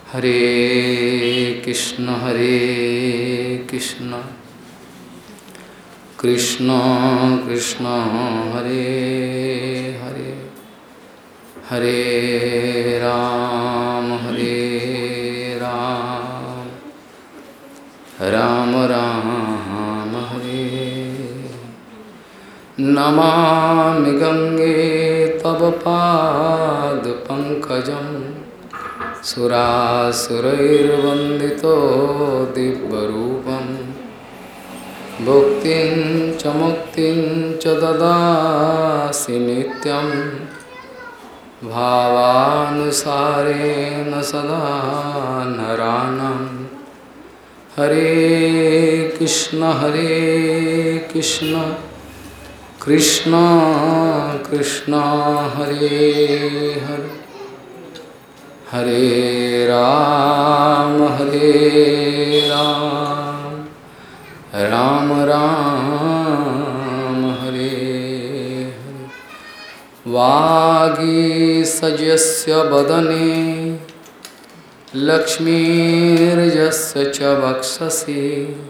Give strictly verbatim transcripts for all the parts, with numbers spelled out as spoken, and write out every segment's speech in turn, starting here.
हरे कृष्ण हरे कृष्ण कृष्ण कृष्ण हरे हरे हरे राम हरे राम राम राम हरे। नमामि गंगे तव पाद पंकजं सुरासुरैर्वन्दितो दिव्यरूपं भुक्तिं च मुक्तिं च ददासि नित्यं भावानुसारेण सदा नराणाम्। हरे कृष्ण हरे कृष्ण कृष्ण कृष्ण हरे हरे हरे राम हरे राम राम राम हरे हरे। वागीसजस्य वदने लक्ष्मीर्यस्य च वक्षसि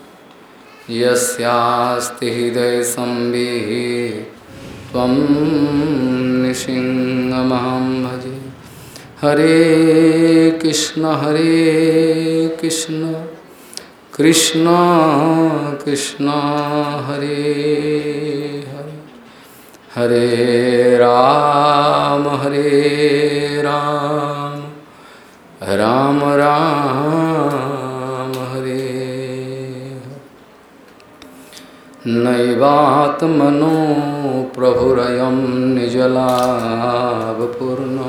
यस्यास्ति हृदये संवित् त्वं नृसिंहमहं भजे। हरे कृष्ण हरे कृष्ण कृष्ण कृष्ण हरे हरे हरे राम हरे राम राम राम हरे। नैवात्मनो प्रभुरयं निजलाभपूर्णो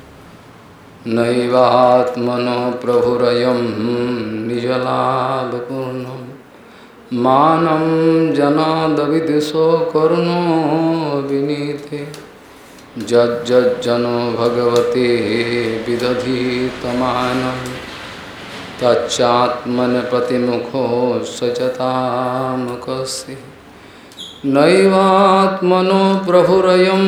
नैवात्मनो प्रभुरयं निजलाभपूर्णो मानं जनादविदुषो करुणो विनीते जज्जनो भगवते विदधीतमानं तच्चात्मन प्रतिमुखो सचतामुखस्य नैवात्मनो प्रभुरयं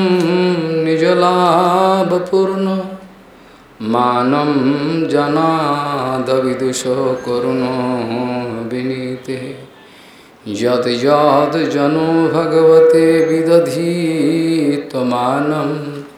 निजलाभपूर्णो मानं जनादविदुषो करुणो विनीते यद् यद् जनो भगवते विदधीतमानं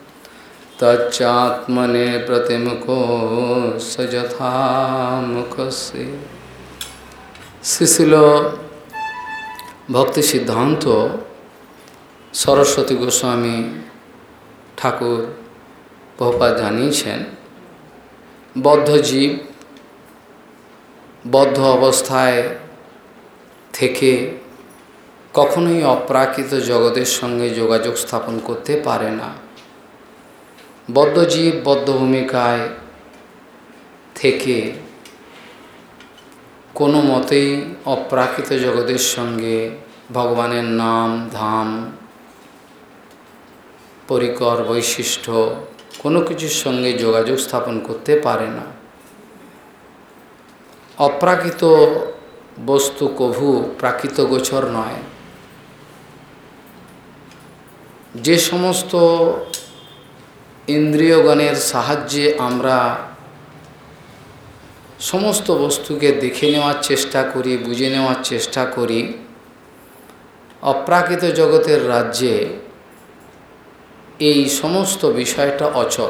तच्चात्मने प्रतिमुखो सजथा मुखस्य। श्रीशिल भक्ति सिद्धांत सरस्वती गोस्वामी ठाकुर प्रभुपाद জানিয়েছেন বদ্ধ জীব বদ্ধ অবস্থায় থেকে কখনোই অপ্রাকৃত জগতের সঙ্গে যোগাযোগ স্থাপন করতে পারে না। বদ্ধ জীব বদ্ধ ভূমিকায় থেকে কোনো মতেই অপ্রাকৃত জগতের সঙ্গে ভগবানের নাম ধাম পরিকর বৈশিষ্ট্য কোনো কিছুর সঙ্গে যোগাযোগ স্থাপন করতে পারে না। অপ্রাকৃত বস্তু কভু প্রাকৃত গোচর নয়। যে সমস্ত ইন্দ্রিয়গণের সাহায্যে আমরা সমস্ত বস্তুকে দেখে নেওয়ার চেষ্টা করি, বুঝে নেওয়ার চেষ্টা করি, অপ্রাকৃত জগতের রাজ্যে এই সমস্ত বিষয়টা অচল।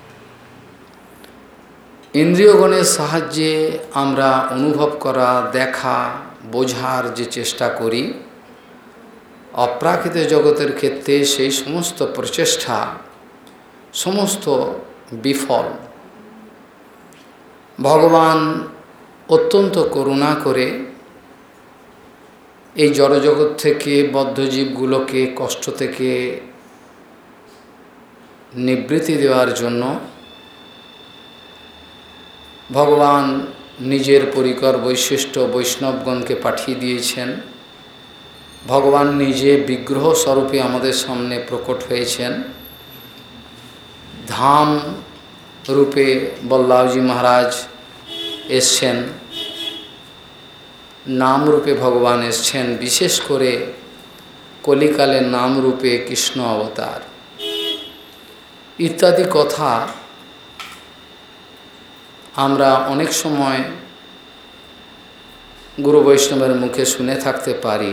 ইন্দ্রিয়গণের সাহায্যে আমরা অনুভব করা, দেখা, বোঝার যে চেষ্টা করি, অপ্রাকৃত জগতের ক্ষেত্রে সেই সমস্ত প্রচেষ্টা সমস্ত বিফল। ভগবান অত্যন্ত করুণা করে এই জড়জগৎ থেকে বদ্ধজীবগুলোকে কষ্ট থেকে নিবৃত্তি দেওয়ার জন্য ভগবান নিজের পরিকর বৈশিষ্ট্য বৈষ্ণবগণকে পাঠিয়ে দিয়েছেন। ভগবান নিজে বিগ্রহ স্বরূপে আমাদের সামনে প্রকট হয়েছেন। ধাম রূপে বল্লভজি মহারাজ এসছেন, নাম রূপে ভগবান এসছেন, বিশেষ করে কলিকালের নাম রূপে কৃষ্ণ অবতার ইত্যাদি কথা আমরা অনেক সময় গুরু বৈষ্ণবের মুখে শুনে থাকতে পারি,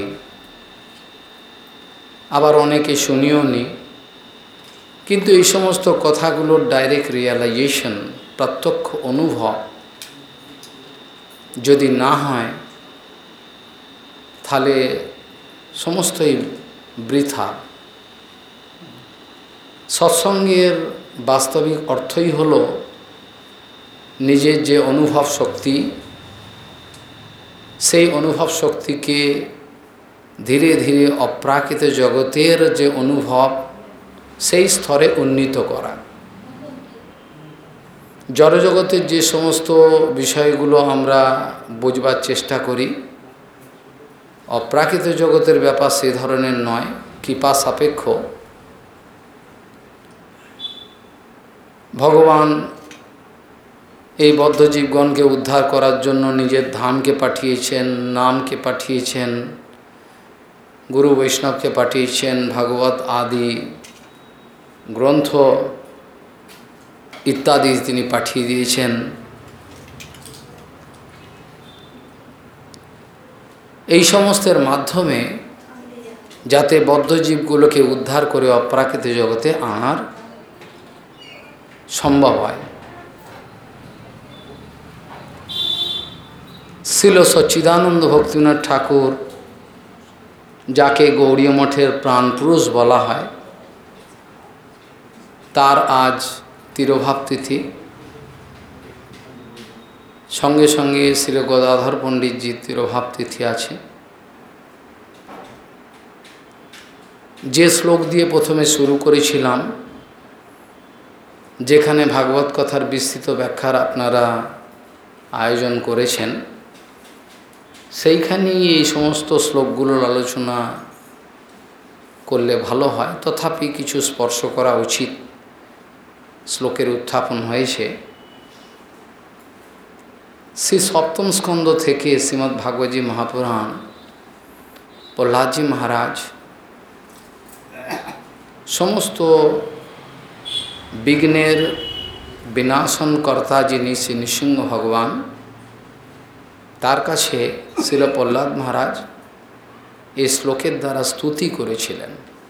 আবার অনেকে শুনিও নি, কিন্তু এই সমস্ত কথাগুলোর ডাইরেক্ট রিয়েলাইজেশন, প্রত্যক্ষ অনুভব যদি না হয় তাহলে সমস্তই বৃথা। সৎসঙ্গের বাস্তবিক অর্থই হলো নিজের যে অনুভব শক্তি, সেই অনুভব শক্তিকে ধীরে ধীরে অপ্রাকৃত জগতের যে অনুভব, সেই স্তরে উন্নীত করা। জড়জগতের যে সমস্ত বিষয়গুলো আমরা বুঝবার চেষ্টা করি, অপ্রাকৃত জগতের ব্যাপার সে ধরনের নয়, কৃপা সাপেক্ষ। ভগবান এই বদ্ধজীবগণকে উদ্ধার করার জন্য নিজের ধামকে পাঠিয়েছেন, নামকে পাঠিয়েছেন, গুরু বৈষ্ণবকে পাঠিয়েছেন, ভাগবত আদি গ্রন্থ ইত্যাদি তিনি পাঠিয়ে দিয়েছেন। এই সমস্তের মাধ্যমে যাতে বদ্ধজীবগুলোকে উদ্ধার করে অপ্রাকৃত জগতে আনার সম্ভব হয়। শ্রীল সচ্চিদানন্দ ভক্তিনাথ ঠাকুর, যাকে গৌড়ীয় মঠের প্রাণপুরুষ বলা হয়, তার আজ তিরোভাব তিথি। সঙ্গে সঙ্গে শ্রী গদাধর পণ্ডিতজির তিরোভাব তিথি আছে। যে শ্লোক দিয়ে প্রথমে শুরু করেছিলাম, যেখানে ভাগবত কথার বিস্তৃত ব্যাখ্যার আপনারা আয়োজন করেছেন, সেইখানেই এই সমস্ত শ্লোকগুলোর আলোচনা করলে ভালো হয়। তথাপি কিছু স্পর্শ করা উচিত। শ্লোকের উত্থাপন হয়েছে শ্রী সপ্তম স্কন্ধ থেকে শ্রীমদ্ ভাগবতী মহাপুরাণ। প্রহ্লাদজি মহারাজ সমস্ত বিঘ্নের বিনাশনকর্তা যিনি শ্রী নৃসিংহ ভগবান, তার কাছে শ্রীল প্রহ্লাদ মহারাজ এই শ্লোকের দ্বারা স্তুতি করেছিলেন।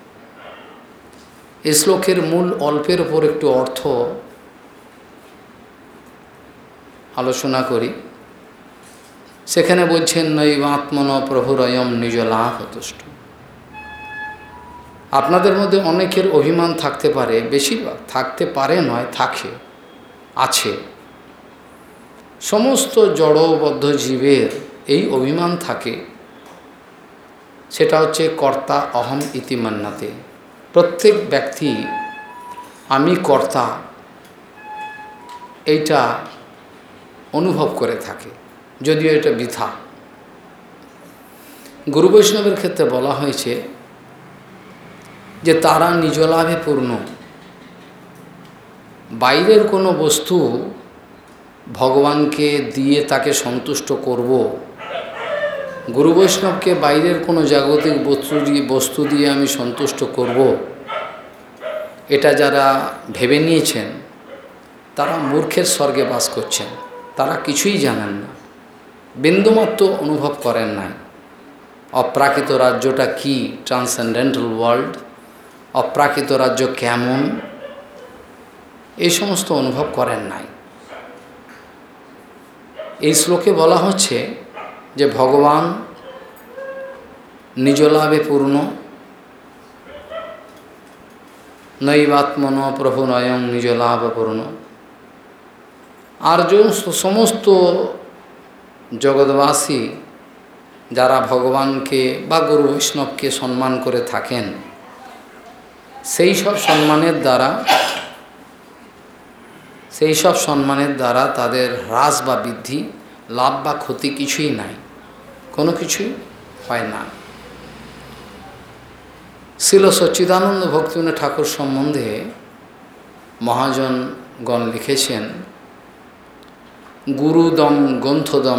এই শ্লোকের মূল অল্পের ওপর একটু অর্থ আলোচনা করি। সেখানে বলছেন, নৈবাত্মন প্রভুরয়ম নিজ লাভ তুষ্ট। আপনাদের মধ্যে অনেকের অভিমান থাকতে পারে, বেশিরভাগ থাকতে পারে নয়, থাকে, আছে। সমস্ত জড়বদ্ধ জীবের এই অভিমান থাকে। সেটা হচ্ছে কর্তা অহম ইতি মান্নাতে। প্রত্যেক ব্যক্তি আমি কর্তা এইটা অনুভব করে থাকে, যদিও এটা বৃথা। গুরু বৈষ্ণবের ক্ষেত্রে বলা হয়েছে যে তারা নিজ লাভে পূর্ণ। বাইরের কোনো বস্তু ভগবানকে দিয়ে তাকে সন্তুষ্ট করব, গুরু বৈষ্ণবকে বাইরের কোনো জাগতিক বস্তু দিয়ে বস্তু দিয়ে আমি সন্তুষ্ট করব, এটা যারা ভেবে নিয়েছেন তারা মূর্খের স্বর্গে বাস করছেন। তারা কিছুই জানেন না, বিন্দুমাত্র অনুভব করেন নাই অপ্রাকৃত রাজ্যটা কি, ট্রান্সেন্ডেন্টাল ওয়ার্ল্ড, অপ্রাকৃত রাজ্য কেমন, এই সমস্ত অনুভব করেন নাই। এই শ্লোকে বলা হচ্ছে যে ভগবান নিজ লাভে পূর্ণ। নৈবাত্মন প্রভু নয়ং নিজ লাভ পূর্ণ। আর যে সমস্ত জগৎবাসী যারা ভগবানকে বা গুরু বৈষ্ণবকে সম্মান করে থাকেন, সেই সব সম্মানের দ্বারা সেই সব সম্মানের দ্বারা তাদের হ্রাস বা বৃদ্ধি, লাভ বা ক্ষতি কিছুই নাই, কোনো কিছুই হয় না। শ্রীল সচ্চিদানন্দ ভক্তিবিনোদ ঠাকুর সম্বন্ধে মহাজনগণ লিখেছেন, গুরুদম গ্রন্থদম,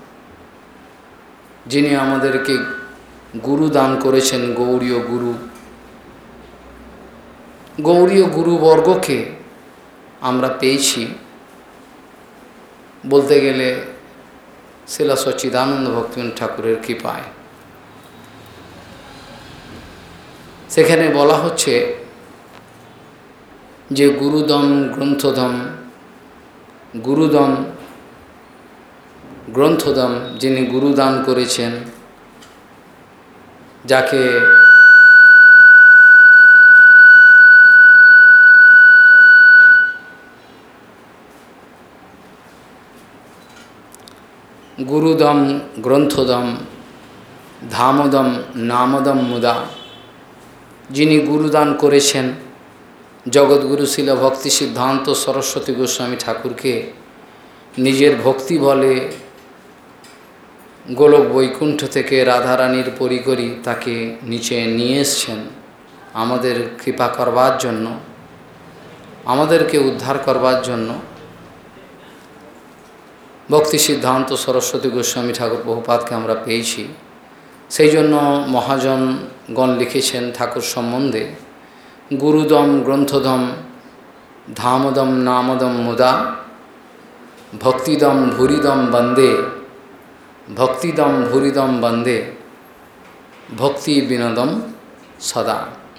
যিনি আমাদেরকে গুরু দান করেছেন, গৌড়ীয় গুরু। গৌড়ীয় গুরুবর্গকে আমরা পেয়েছি। বলতে গেলে শিলা সচ্চিদানন্দ ভক্তিবিনোদ ঠাকুরের কৃপায়। সেখানে বলা হচ্ছে যে গুরুদম গ্রন্থদম, গুরুদম গ্রন্থদম, যিনি গুরুদান করেছেন, যাকে গুরুদম গ্রন্থদম ধামদম নামদম মুদা, যিনি গুরুদান করেছেন জগৎগুরু শিল ভক্তি সিদ্ধান্ত সরস্বতী গোস্বামী ঠাকুরকে নিজের ভক্তি বলে গোলক বৈকুণ্ঠ থেকে রাধারানীর পরিকরি তাকে নিচে নিয়ে এসছেন আমাদের কৃপা করবার জন্য, আমাদেরকে উদ্ধার করবার জন্য। ভক্তি সিদ্ধান্ত সরস্বতী গোস্বামী ঠাকুর প্রভুপাদকে আমরা পেয়েছি। সেই জন্য মহাজনগণ লিখেছেন ঠাকুর সম্বন্ধে, গুরুদম গ্রন্থদম ধামদম নামদম মুদা ভক্তিদম ভুরিদম বন্দে, ভক্তিদম ভুরিদম বন্দে ভক্তি বিনোদম সদা।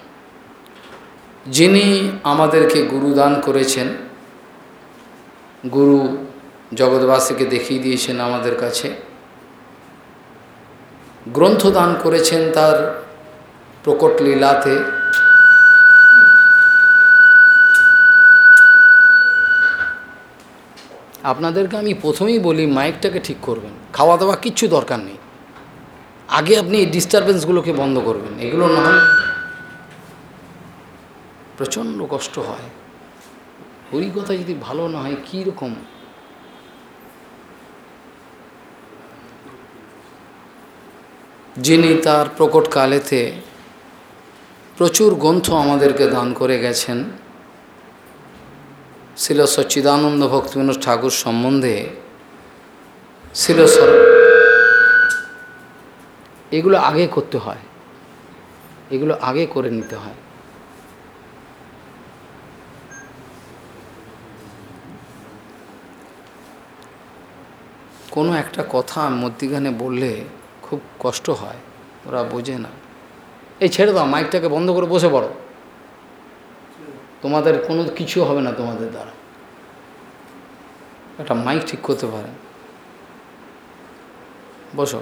যিনি আমাদেরকে গুরুদান করেছেন, গুরু জগৎবাসীকে দেখিয়ে দিয়েছেন আমাদের কাছে, গ্রন্থদান করেছেন তার প্রকট লীলাতে। আপনাদেরকে আমি প্রথমেই বলি মাইকটাকে ঠিক করবেন, খাওয়া দাওয়া কিচ্ছু দরকার নেই, আগে আপনি এই ডিস্টারবেন্সগুলোকে বন্ধ করবেন, এগুলো না হলে প্রচণ্ড কষ্ট হয়। ওই কথা যদি ভালো না হয় কীরকম। যিনি তার প্রকট কালেতে প্রচুর গ্রন্থ আমাদেরকে দান করে গেছেন, শিল সচ্চিদানন্দ ভক্তিবিনোদ ঠাকুর সম্বন্ধে শিল এগুলো আগে করতে হয়, এগুলো আগে করে নিতে হয়। কোনো একটা কথা মধ্যিখানে বললে খুব কষ্ট হয়, ওরা বোঝে না। এই ছেড়ে দাও, মাইকটাকে বন্ধ করে বসে পড়ো, তোমাদের কোনো কিছু হবে না তোমাদের দ্বারা। একটা মাইক ঠিক করতে পারে, বসো।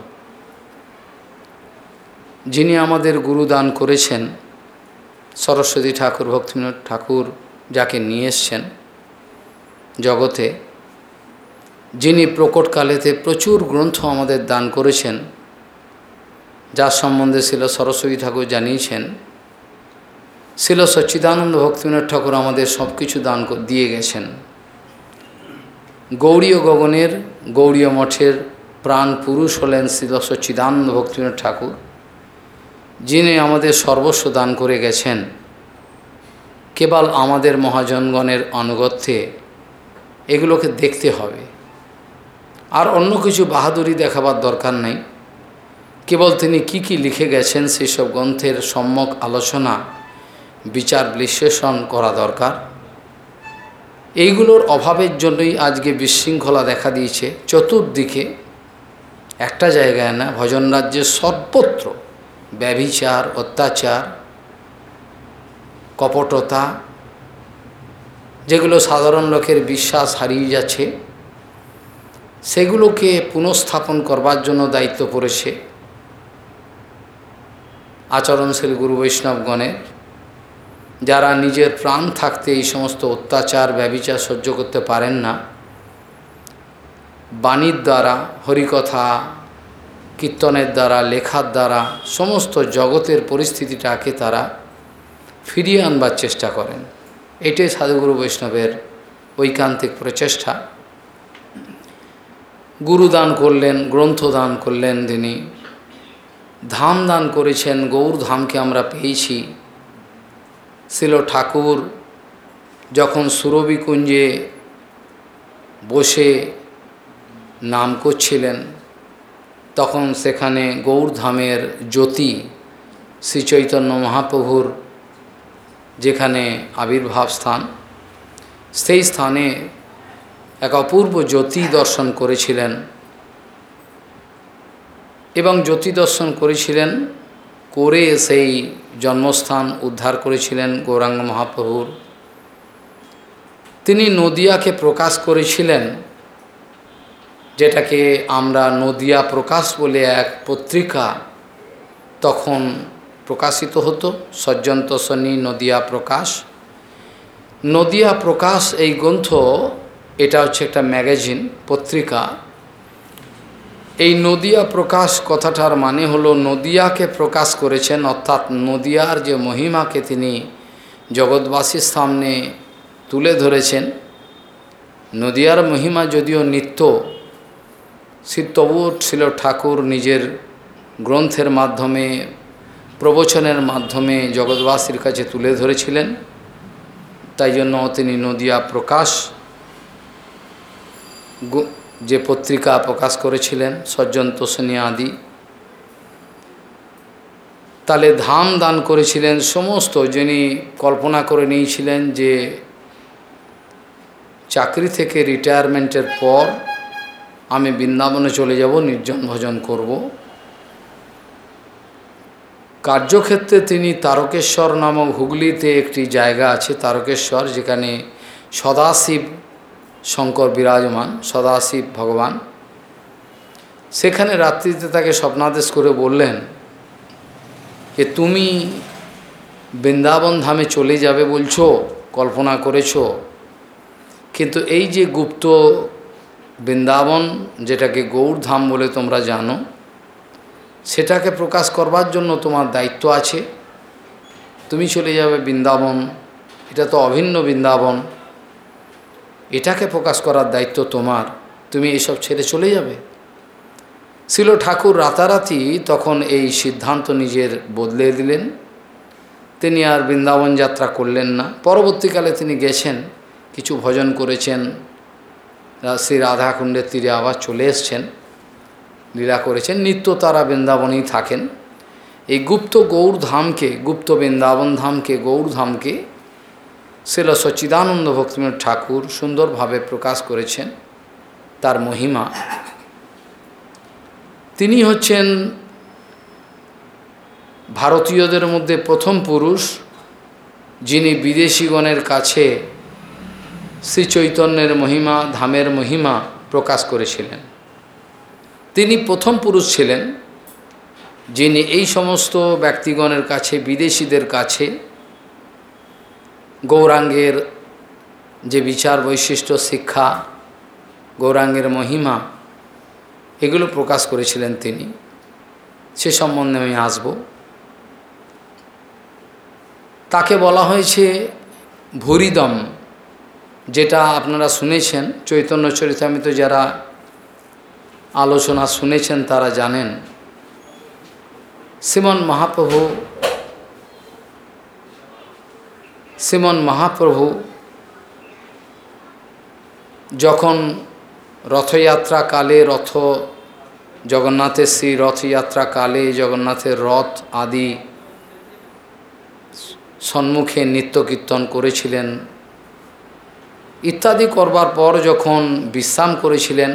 যিনি আমাদের গুরুদান করেছেন সরস্বতী ঠাকুর ভক্তিবিনোদ ঠাকুর, যাকে নিয়ে এসছেন জগতে, যিনি প্রকটকালেতে প্রচুর গ্রন্থ আমাদের দান করেছেন, যার সম্বন্ধে শিল সরস্বতী ঠাকুর জানিয়েছেন। শিল সচ্চিদানন্দ ভক্তিবিনোদ ঠাকুর আমাদের সব কিছু দান দিয়ে গেছেন। গৌড়ীয় গগনের গৌড়ীয় মঠের প্রাণ পুরুষ হলেন শিল সচ্চিদানন্দ ভক্তিবিনোদ ঠাকুর, যিনি আমাদের সর্বস্ব দান করে গেছেন। কেবল আমাদের মহাজনগণের আনুগত্যে এগুলোকে দেখতে হবে, আর অন্য কিছু বাহাদুরি দেখাবার দরকার নেই। কেবল তিনি কি কি লিখে গেছেন সেই সব গ্রন্থের সম্যক আলোচনা বিচার বিশ্লেষণ করা দরকার। এইগুলোর অভাবের জন্যই আজকে বিশৃঙ্খলা দেখা দিয়েছে চতুর্দিকে, একটা জায়গায় না, ভজন রাজ্যের সর্বত্র ব্যভিচার, অত্যাচার, কপটতা, যেগুলো সাধারণ লোকের বিশ্বাস হারিয়ে যাচ্ছে, সেগুলোকে পুনঃস্থাপন করবার জন্য দায়িত্ব পড়েছে আচরণশীল গুরু বৈষ্ণবগণের, যারা নিজের প্রাণ থাকতে এই সমস্ত অত্যাচার ব্যভিচার সহ্য করতে পারেন না। বাণীর দ্বারা, হরিকথা কীর্তনের দ্বারা, লেখার দ্বারা সমস্ত জগতের পরিস্থিতিটাকে তারা ফিরিয়ে আনবার চেষ্টা করেন। এটাই সাধুগুরু বৈষ্ণবের ঐকান্তিক প্রচেষ্টা। গুরুদান করলেন, গ্রন্থ দান করলেন, তিনি ধাম দান করেছেন, গৌর ধামকে আমরা পেয়েছি। শিল ঠাকুর যখন সুরবিকুঞ্জে বসে নাম করছিলেন, তখন সেখানে গৌরধামের জ্যোতি শ্রীচৈতন্য মহাপ্রভুর যেখানে আবির্ভাব স্থান, সেই স্থানে এক অপূর্ব জ্যোতি দর্শন করেছিলেন এবং জ্যোতি দর্শন করেছিলেন করে সেই জন্মস্থান উদ্ধার করেছিলেন গৌরাঙ্গ মহাপ্রভুর। তিনি নদিয়াকে প্রকাশ করেছিলেন, যেটাকে আমরা নদিয়া প্রকাশ বলে এক পত্রিকা তখন প্রকাশিত হতো, সজ্জন্তোষণী নদিয়া প্রকাশ। নদিয়া প্রকাশ এই গ্রন্থ, এটা হচ্ছে একটা ম্যাগাজিন পত্রিকা। এই নদিয়া প্রকাশ কথাটার মানে হলো নদিয়াকে প্রকাশ করেছেন, অর্থাৎ নদিয়ার যে মহিমাকে তিনি জগৎবাসীর সামনে তুলে ধরেছেন। নদিয়ার মহিমা যদিও নিত্য, তবুও ছিল ঠাকুর নিজের গ্রন্থের মাধ্যমে, প্রবচনের মাধ্যমে জগৎবাসীর কাছে তুলে ধরেছিলেন। তাই জন্য তিনি নদিয়া প্রকাশ যে পত্রিকা প্রকাশ করেছিলেন, সজ্জন্তোষণী আদি। তাহলে ধাম দান করেছিলেন সমস্ত, যিনি কল্পনা করে নিয়েছিলেন যে চাকরি থেকে রিটায়ারমেন্টের পর আমি বৃন্দাবনে চলে যাব, নির্জন ভজন করব। কার্যক্ষেত্রে তিনি তারকেশ্বর নামক হুগলিতে একটি জায়গা আছে তারকেশ্বর, যেখানে সদাশিব শঙ্কর বিরাজমান, সদাশিব ভগবান। সেখানে রাত্রিতে তাকে স্বপ্নাদেশ করে বললেন যে তুমি বৃন্দাবন ধামে চলে যাবে বলছো, কল্পনা করেছো, কিন্তু এই যে গুপ্ত বৃন্দাবন, যেটাকে গৌরধাম বলে তোমরা জানো, সেটাকে প্রকাশ করবার জন্য তোমার দায়িত্ব আছে। তুমি চলে যাবে বৃন্দাবন, এটা তো অভিন্ন বৃন্দাবন, এটাকে প্রকাশ করার দায়িত্ব তোমার, তুমি এসব ছেড়ে চলে যাবে। শিল ঠাকুর রাতারাতি তখন এই সিদ্ধান্ত নিজের বদলে দিলেন, তিনি আর বৃন্দাবন যাত্রা করলেন না। পরবর্তীকালে তিনি গেছেন, কিছু ভজন করেছেন, শ্রী রাধাকুণ্ডের তীরে আবার চলে এসছেন, লীলা করেছেন, নিত্য তারা বৃন্দাবনেই থাকেন। এই গুপ্ত গৌরধামকে, গুপ্ত বৃন্দাবন ধামকে, গৌরধামকে শিল সচ্চিদানন্দ ভক্তিবিনোদ ঠাকুর সুন্দরভাবে প্রকাশ করেছেন তার মহিমা। তিনি হচ্ছেন ভারতীয়দের মধ্যে প্রথম পুরুষ যিনি বিদেশিগণের কাছে শ্রী চৈতন্যের মহিমা, ধামের মহিমা প্রকাশ করেছিলেন। তিনি প্রথম পুরুষ ছিলেন যিনি এই সমস্ত ব্যক্তিগণের কাছে, বিদেশিদের কাছে গৌরাঙ্গের যে বিচার বৈশিষ্ট্য, শিক্ষা, গৌরাঙ্গের মহিমা, এগুলো প্রকাশ করেছিলেন তিনি। সে সম্বন্ধে আমি আসব। তাকে বলা হয়েছে ভুরিদম, যেটা আপনারা শুনেছেন চৈতন্য চরিতামৃত, যারা আলোচনা শুনেছেন তারা জানেন। শ্রীমন মহাপ্রভু শ্রীমন মহাপ্রভু যখন রথযাত্রা কালে, রথ জগন্নাথের শ্রী রথযাত্রা কালে জগন্নাথের রথ আদি সম্মুখে নৃত্য কীর্তন করেছিলেন, ইত্যাদি করবার পর যখন বিশ্রাম করেছিলেন,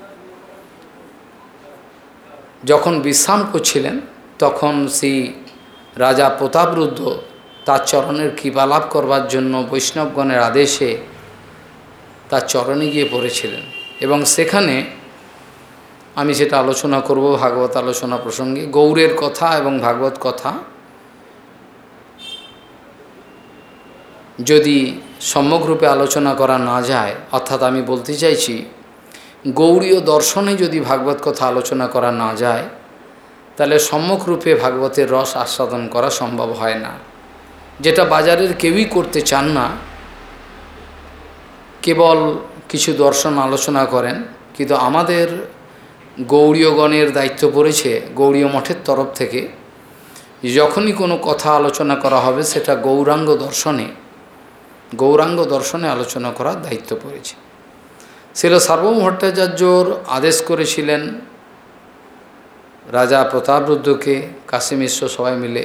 যখন বিশ্রাম করছিলেন তখন সেই রাজা প্রতাপরুদ্ধ তার চরণের কৃপা লাভ করবার জন্য বৈষ্ণবগণের আদেশে তার চরণে গিয়ে পড়েছিলেন। এবং সেখানে আমি সেটা আলোচনা করব ভাগবত আলোচনা প্রসঙ্গে। গৌরের কথা এবং ভাগবত কথা যদি সম্যকরূপে আলোচনা করা না যায়, অর্থাৎ আমি বলতে চাইছি গৌড়ীয় দর্শনে যদি ভাগবত কথা আলোচনা করা না যায়, তাহলে সম্যকরূপে ভাগবতের রস আস্বাদন করা সম্ভব হয় না, যেটা বাজারের কেউই করতে চান না। কেবল কিছু দর্শন আলোচনা করেন, কিন্তু আমাদের গৌড়ীয়গণের দায়িত্ব পড়েছে গৌড়ীয় মঠের তরফ থেকে, যখনই কোনো কথা আলোচনা করা হবে সেটা গৌরাঙ্গ দর্শনে গৌরাঙ্গ দর্শনে আলোচনা করার দায়িত্ব পড়েছে। শিল সার্বভৌম ভট্টাচার্যর আদেশ করেছিলেন রাজা প্রতাপরুদ্ধকে, কাশী মিশ্র সবাই মিলে,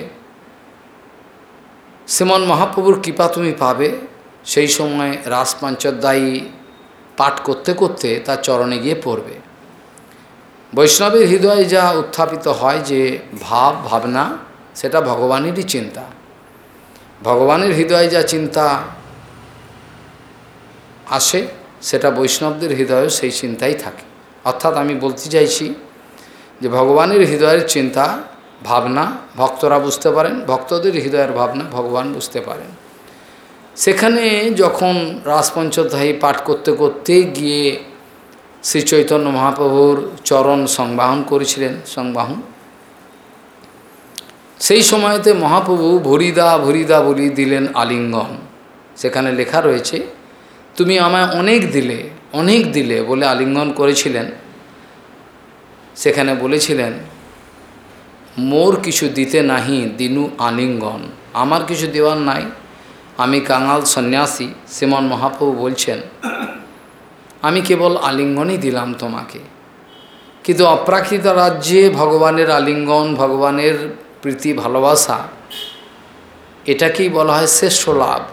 শ্রীমন মহাপ্রভুর কৃপা তুমি পাবে। সেই সময় রাস পাঞ্চোধ্যায়ী পাঠ করতে করতে তার চরণে গিয়ে পড়বে। বৈষ্ণবের হৃদয়ে যা উত্থাপিত হয় যে ভাব ভাবনা, সেটা ভগবানেরই চিন্তা। ভগবানের হৃদয়ে যা চিন্তা আসে সেটা বৈষ্ণবদের হৃদয়ে সেই চিন্তাই থাকে। অর্থাৎ আমি বলতে চাইছি যে ভগবানের হৃদয়ের চিন্তা ভাবনা ভক্তরা বুঝতে পারেন, ভক্তদের হৃদয়ের ভাবনা ভগবান বুঝতে পারেন। সেখানে যখন রাসপঞ্চধ্যায়ী পাঠ করতে করতে গিয়ে শ্রী চৈতন্য মহাপ্রভুর চরণ সংবাহন করেছিলেন, সংবাহন, সেই সময়তে মহাপ্রভু ভরিদা ভরিদা বলি দিলেন আলিঙ্গন। সেখানে লেখা রয়েছে, তুমি আমায় অনেক দিলে, অনেক দিলে বলে আলিঙ্গন করেছিলেন। সেখানে বলেছিলেন, মোর কিছু দিতে নাহি দিনু আলিঙ্গন, আমার কিছু দেওয়ার নাই, আমি কাঙাল সন্ন্যাসী। শ্রীমন মহাপ্রভু বলছেন, আমি কেবল আলিঙ্গনই দিলাম তোমাকে। কিন্তু অপ্রাকৃত রাজ্যে ভগবানের আলিঙ্গন, ভগবানের প্রীতি ভালোবাসা, এটাকেই বলা হয় শ্রেষ্ঠ লাভ।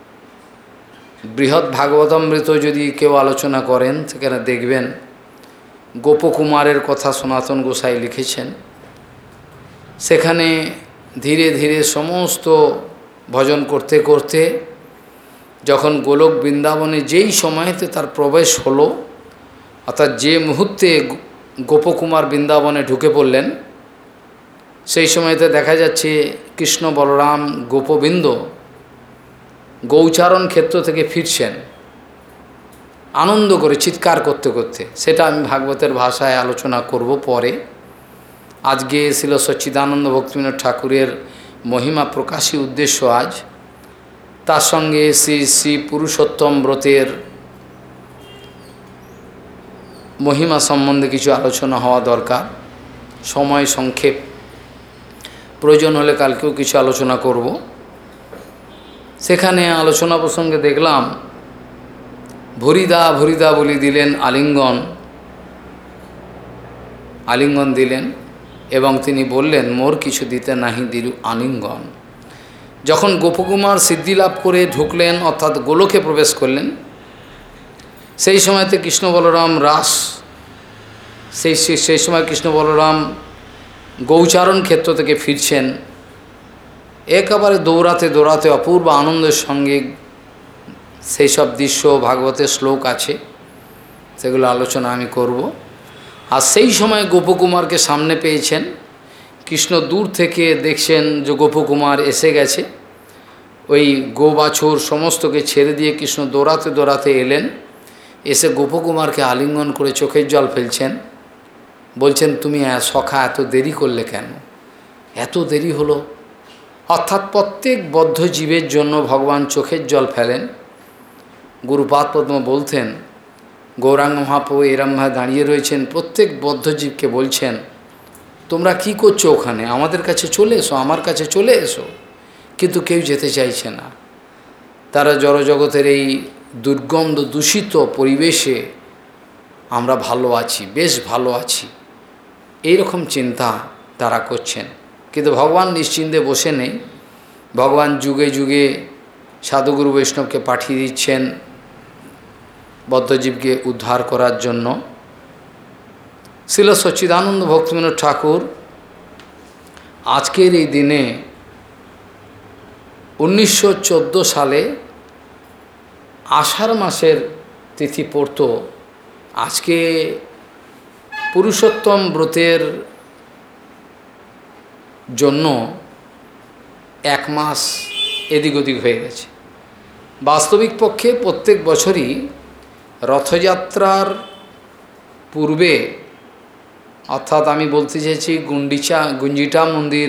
বৃহৎ ভাগবতামৃত যদি কেউ আলোচনা করেন, সেখানে দেখবেন গোপকুমারের কথা সনাতন গোসাই লিখেছেন। সেখানে ধীরে ধীরে সমস্ত ভজন করতে করতে যখন গোলক বৃন্দাবনে যেই সময়তে তার প্রবেশ হলো, অর্থাৎ যে মুহূর্তে গোপকুমার বৃন্দাবনে ঢুকে পড়লেন, সেই সময়তে দেখা যাচ্ছে কৃষ্ণ বলরাম গোপবৃন্দ গৌচারণ ক্ষেত্র থেকে ফিরছেন আনন্দ করে, চিৎকার করতে করতে। সেটা আমি ভাগবতের ভাষায় আলোচনা করব পরে। আজকে ছিল সচ্চিদানন্দ ভক্তিবিনোদ ঠাকুরের মহিমা প্রকাশী উদ্দেশ্য আজ। তার সঙ্গে শ্রী শ্রী পুরুষোত্তম ব্রতের মহিমা সম্বন্ধে কিছু আলোচনা হওয়া দরকার। সময় সংক্ষেপ, প্রয়োজন হলে কালকেও কিছু আলোচনা করব। সেখানে আলোচনা প্রসঙ্গে দেখলাম, ভরিদা ভরিদা বলি দিলেন আলিঙ্গন, আলিঙ্গন দিলেন এবং তিনি বললেন, মোর কিছু দিতে নাহি দিলু আলিঙ্গন। যখন গোপকুমার সিদ্ধি লাভ করে ঢুকলেন, অর্থাৎ গোলকে প্রবেশ করলেন, সেই সময়তে কৃষ্ণ বলরাম রাস, সেই সেই সময় কৃষ্ণ বলরাম গৌচারণ ক্ষেত্র থেকে ফিরছেন। একেবারে দৌড়াতে দৌড়াতে অপূর্ব আনন্দের সঙ্গে সেই সব দৃশ্য ভাগবতের শ্লোক আছে, সেগুলো আলোচনা আমি করব। আর সেই সময় গোপকুমারকে সামনে পেয়েছেন। কৃষ্ণ দূর থেকে দেখছেন যে গোপকুমার এসে গেছে। ওই গো বাছুর সমস্তকে ছেড়ে দিয়ে কৃষ্ণ দৌড়াতে দৌড়াতে এলেন। এসে গোপকুমারকে আলিঙ্গন করে চোখের জল ফেলছেন। বলছেন, তুমি সখা এত দেরি করলে কেন? এত দেরি হলো। অর্থাৎ প্রত্যেক বদ্ধ জীবের জন্য ভগবান চোখের জল ফেলেন। গুরুপাদ পদ্ম বলতেন, গৌরাঙ্গ মহাপ্রভু এরমভাবে দাঁড়িয়ে রয়েছেন, প্রত্যেক বদ্ধজীবকে বলছেন, তোমরা কি করছো ওখানে? আমাদের কাছে চলে এসো, আমার কাছে চলে এসো। কিন্তু কেউ যেতে চাইছে না। তারা জড়জগতের এই দুর্গন্ধ দূষিত পরিবেশে আমরা ভালো আছি, বেশ ভালো আছি, এই রকম চিন্তা তারা করছেন। কিন্তু ভগবান নিশ্চিন্তে বসে নেই। ভগবান যুগে যুগে সাধুগুরু বৈষ্ণবকে পাঠিয়ে দিচ্ছেন বদ্ধজীবকে উদ্ধার করার জন্য। শ্রীল সচ্চিদানন্দ ভক্তিবিনোদ ঠাকুর আজকের এই দিনে উনিশশো চোদ্দো সালে আষাঢ় মাসের তিথি পড়ত। আজকে পুরুষোত্তম ব্রতের জন্য এক মাস এদিক ওদিক হয়ে গেছে। বাস্তবিক পক্ষে প্রত্যেক বছরই রথযাত্রার পূর্বে, অর্থাৎ আমি বলতে চাইছি গুন্ডিচা গুঞ্জিটা মন্দির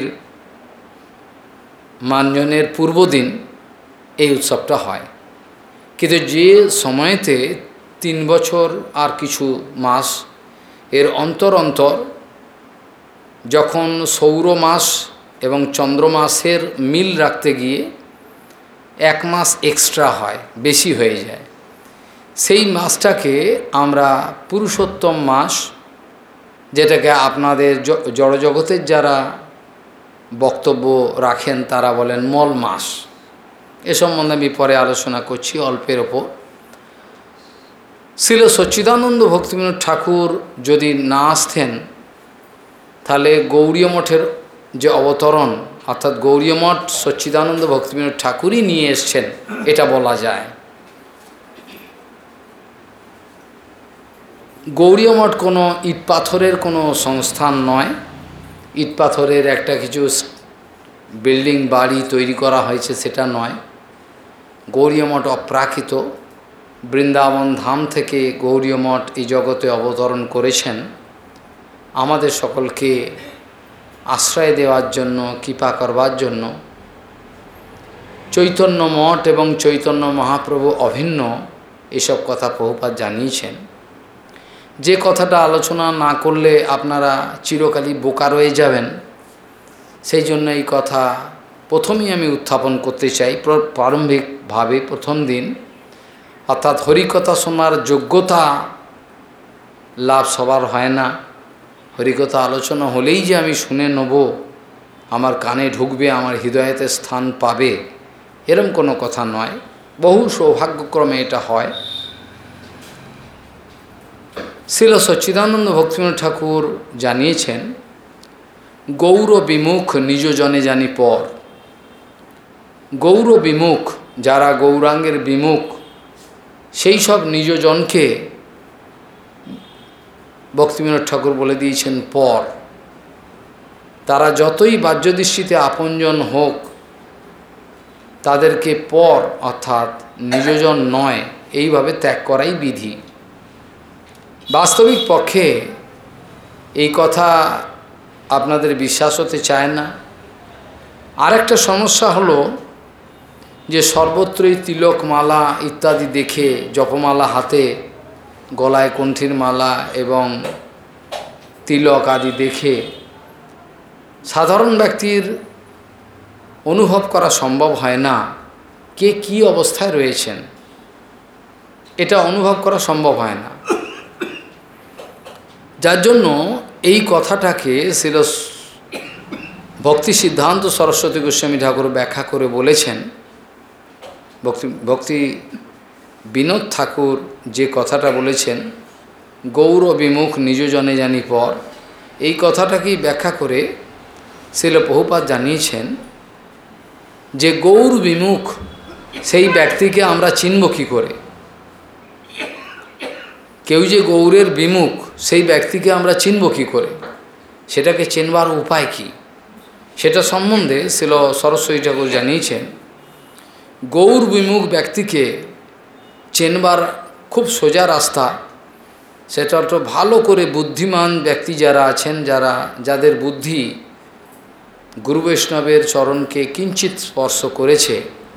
মানজনের পূর্বদিন এই উৎসবটা হয়। কিন্তু যে সময়তে তিন বছর আর কিছু মাস এর অন্তর অন্তর যখন সৌর মাস এবং চন্দ্র মাসের মিল রাখতে গিয়ে এক মাস এক্সট্রা হয়, বেশি হয়ে যায়, সেই মাসটাকে আমরা পুরুষোত্তম মাস, যেটাকে আপনাদের জড়জগতের যারা বক্তব্য রাখেন তারা বলেন মল মাস। এ সম্বন্ধে আমি পরে আলোচনা করছি অল্পের ওপর। শ্রীল সচ্চিদানন্দ ভক্তিবিনোদ ঠাকুর যদি না আসতেন তাহলে গৌড়ীয় মঠের যে অবতরণ অর্থাৎ গৌড়ীয় মঠ সচ্চিদানন্দ ভক্তিবিনোদ ঠাকুরই নিয়ে এসছেন এটা বলা যায়। গৌড়ীয় মঠ কোনো ইট পাথরের কোনো সংস্থান নয়, ইট পাথরের একটা কিছু বিল্ডিং বাড়ি তৈরি করা হয়েছে সেটা নয়। গৌড়ীয় মঠ অপ্রাকৃত, বৃন্দাবন ধাম থেকে গৌড়ীয় মঠ এই জগতে অবতরণ করেছেন আমাদের সকলকে আশ্রয় দেওয়ার জন্য, কৃপা করবার জন্য। চৈতন্য মঠ এবং চৈতন্য মহাপ্রভু অভিন্ন এসব কথা প্রভুপাদ জানিয়েছেন। যে কথাটা আলোচনা না করলে আপনারা চিরকালই বোকা রয়ে যাবেন, সেই জন্য এই কথা প্রথমেই আমি উত্থাপন করতে চাই। প্রারম্ভিকভাবে প্রথম দিন অর্থাৎ হরিকথা শোনার যোগ্যতা লাভ সবার হয় না। হরিকথা আলোচনা হলেই যে আমি শুনে নেব, আমার কানে ঢুকবে, আমার হৃদয়েতে স্থান পাবে, এরম কোনো কথা নয়। বহু সৌভাগ্যক্রমে এটা হয়। শ্রীল সচ্চিদানন্দ ভক্তিবিনোদ ঠাকুর জানিয়েছেন, গৌর বিমুখ নিজ জনে জানি পর। গৌর বিমুখ, যারা গৌরাঙ্গের বিমুখ, সেই সব নিজজনকে ভক্তিবিনোদ ঠাকুর বলে দিয়েছেন পর। তারা যতই বাহ্যদৃষ্টিতে আপনজন হোক, তাদেরকে পর অর্থাৎ নিজজন নয় এইভাবে ত্যাগ করাই বিধি। বাস্তবিক পক্ষে এই কথা আপনাদের বিশ্বাস হতে চায় না। আরেকটা সমস্যা হলো যে সর্বত্রই তিলক মালা ইত্যাদি দেখে, জপমালা হাতে, গলায় কণ্ঠীর মালা এবং তিলক আদি দেখে সাধারণ ব্যক্তির অনুভব করা সম্ভব হয় না কে কী অবস্থায় রয়েছেন, এটা অনুভব করা সম্ভব হয় না। যার জন্য এই কথাটাকে শ্রীল ভক্তি সিদ্ধান্ত সরস্বতী গোস্বামী ঠাকুর ব্যাখ্যা করে বলেছেন। ভক্তি ভক্তি বিনোদ ঠাকুর যে কথাটা বলেছেন, গৌর বিমুখ নিজজনে জানি পর, এই কথাটাকেই ব্যাখ্যা করে শ্রীল প্রভুপাদ জানিয়েছেন যে গৌর বিমুখ সেই ব্যক্তিকে আমরা চিনব কী করে। কেউ যে গৌরের বিমুখ সেই ব্যক্তিকে আমরা চিনব কী করে, সেটাকে চেনবার উপায় কি, সেটা সম্বন্ধে শ্রীল সরস্বতী ঠাকুর জানিয়েছেন। গৌর বিমুখ ব্যক্তিকে চেনবার খুব সোজা রাস্তা, সেটা তো ভালো করে বুদ্ধিমান ব্যক্তি যারা আছেন, যারা যাদের বুদ্ধি গুরু বৈষ্ণবের চরণকে কিঞ্চিত স্পর্শ করেছে,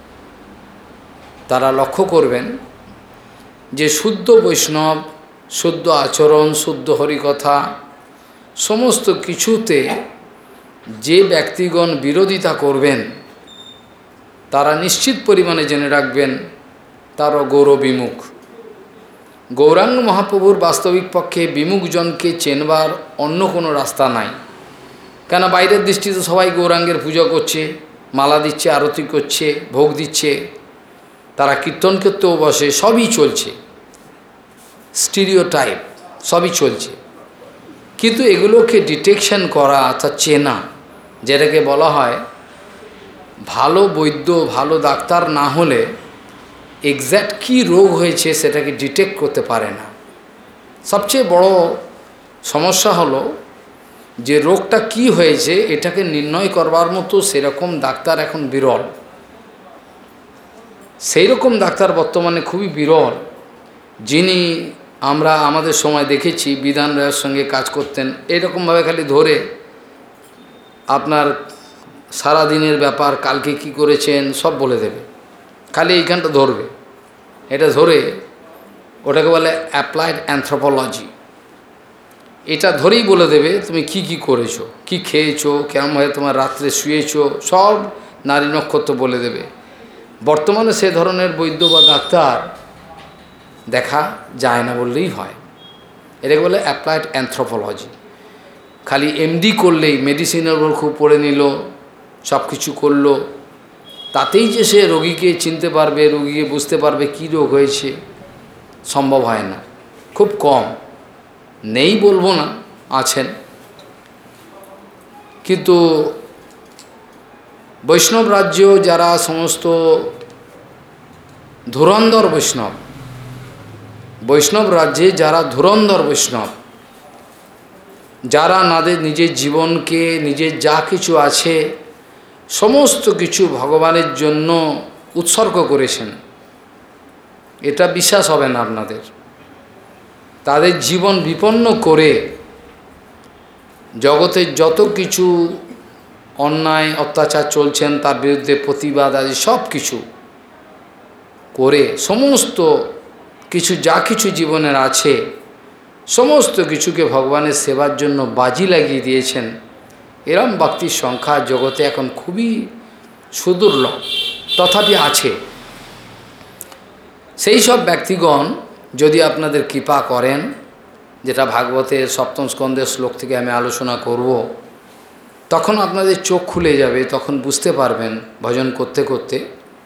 তারা লক্ষ্য করবেন যে শুদ্ধ বৈষ্ণব, শুদ্ধ আচরণ, শুদ্ধ হরিকথা সমস্ত কিছুতে যে ব্যক্তিগণ বিরোধিতা করবেন, তারা নিশ্চিত পরিমাণে জেনে রাখবেন তারও গৌর বিমুখ। গৌরাঙ্গ মহাপ্রভুর বাস্তবিক পক্ষে বিমুখজনকে চেনবার অন্য কোনো রাস্তা নাই। কেন, বাইরের দৃষ্টিতে সবাই গৌরাঙ্গের পুজো করছে, মালা দিচ্ছে, আরতি করছে, ভোগ দিচ্ছে, তারা কীর্তন করতেও বসে, সবই চলছে, স্টিরিওটাইপ সবই চলছে। কিন্তু এগুলোকে ডিটেকশন করা অর্থাৎ চেনা, যেটাকে বলা হয় ভালো বৈদ্য, ভালো ডাক্তার না হলে এক্স্যাক্ট কী রোগ হয়েছে সেটাকে ডিটেক্ট করতে পারে না। সবচেয়ে বড় সমস্যা হলো যে রোগটা কি হয়েছে এটাকে নির্ণয় করবার মতো সেরকম ডাক্তার এখন বিরল। সেই রকম ডাক্তার বর্তমানে খুবই বিরল, যিনি আমরা আমাদের সময় দেখেছি বিধান রায়ের সঙ্গে কাজ করতেন, এরকমভাবে খালি ধরে আপনার সারা দিনের ব্যাপার, কালকে কি করেছেন সব বলে দেবে, খালি এইখানটা ধরবে, এটা ধরে ওটাকে বলে অ্যাপ্লাইড অ্যানথ্রোপোলজি। এটা ধরেই বলে দেবে তুমি কি কি করেছো, কি খেয়েছো, কেমনভাবে তোমার রাত্রে শুয়েছো, সব নারী নক্ষত্র বলে দেবে। বর্তমানে সে ধরনের বৈদ্য বা ডাক্তার দেখা যায় না বললেই হয়। এটাকে বলে অ্যাপ্লাইড অ্যানথ্রোপোলজি। খালি এমডি করলেই, মেডিসিনের উপর খুব পড়ে নিল, সব কিছু করলো, তাতেই যে সে রোগীকে চিনতে পারবে, রোগীকে বুঝতে পারবে কী রোগ হয়েছে, সম্ভব হয় না, খুব কম, নেই বলবো না, আছেন। কিন্তু বৈষ্ণব রাজ্য যারা সমস্ত ধুরন্ধর বৈষ্ণব, বৈষ্ণব রাজ্যে যারা ধুরন্ধর বৈষ্ণব, যারা নাদের নিজের জীবনকে, নিজের যা কিছু আছে সমস্ত কিছু ভগবানের জন্য উৎসর্গ করেছেন, এটা বিশ্বাস হবে না আপনাদের। তাদের জীবন বিপন্ন করে জগতের যত কিছু অন্যায় অত্যাচার চলছেন তার বিরুদ্ধে প্রতিবাদ আদি সব কিছু করে সমস্ত কিছু যা কিছু জীবনের আছে সমস্ত কিছুকে ভগবানের সেবার জন্য বাজি লাগিয়ে দিয়েছেন। এরম ভক্তির সংখ্যা জগতে এখন খুবই সুদুর্লভ, তথাপি আছে। সেই সব ব্যক্তিগণ যদি আপনাদের কৃপা করেন, যেটা ভাগবতের সপ্তম স্কন্ধের শ্লোক থেকে আমি আলোচনা করব, তখন আপনাদের চোখ খুলে যাবে, তখন বুঝতে পারবেন ভজন করতে করতে